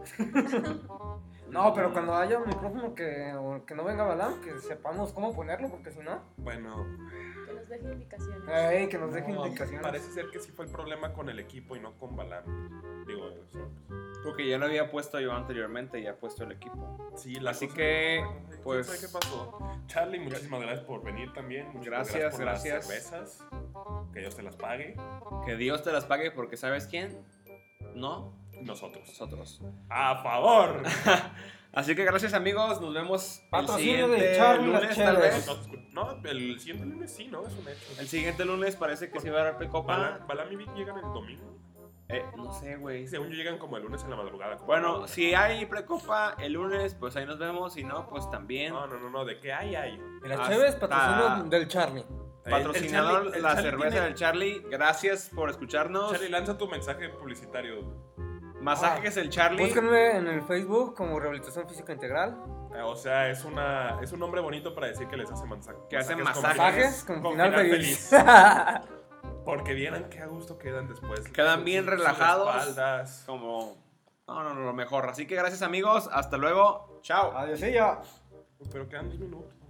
No, pero cuando haya un micrófono que, o que no venga Balam, que sepamos cómo ponerlo, porque si no, Bueno, Que nos deje indicaciones. ey, que nos deje no, indicaciones. parece ser que sí fue el problema con el equipo y no con Balam. Digo, sí, Porque ya lo había puesto yo anteriormente y ya he puesto el equipo. sí, la Así cosa- que, ¿quién pues- sabe qué pasó? Charlie, muchísimas gracias por venir también. Muchísimas Gracias, por gracias. las cervezas. Que Dios te las pague. Que Dios te las pague porque ¿sabes quién? No, Nosotros. nosotros. ¡A favor! Así que gracias amigos, nos vemos el Patrocinio de siguiente Charlie las lunes tal cheves. vez. No, el siguiente lunes sí, ¿no? Es un hecho. El siguiente lunes parece que se va a dar Precopa. Balam, Balam y Vic llegan el domingo. Eh, no sé, güey. Según yo llegan como el lunes en la madrugada. como Bueno, ahora. si hay Precopa el lunes, pues ahí nos vemos. Si no, pues también. No, no, no, no, ¿de qué hay? Hay. Y las Hasta- cheves, patrocinio del Charlie. Patrocinador, El- el Charlie- el la Charlie cerveza tiene- del Charlie. Gracias por escucharnos. Charlie, lanza tu mensaje publicitario. Masajes el Charlie. Búsquenme en el Facebook como Rehabilitación Física Integral. Eh, O sea, es una es un nombre bonito para decir que les hace mansa- Que hacen con masajes. Masajes con, con final, final feliz. Porque vieran qué a gusto quedan después. Quedan Sus- bien sus relajados. espaldas. Como. No, no, no, lo mejor. Así que gracias amigos. Hasta luego. Chao. Adiós, ya. Pero quedan dos minutos.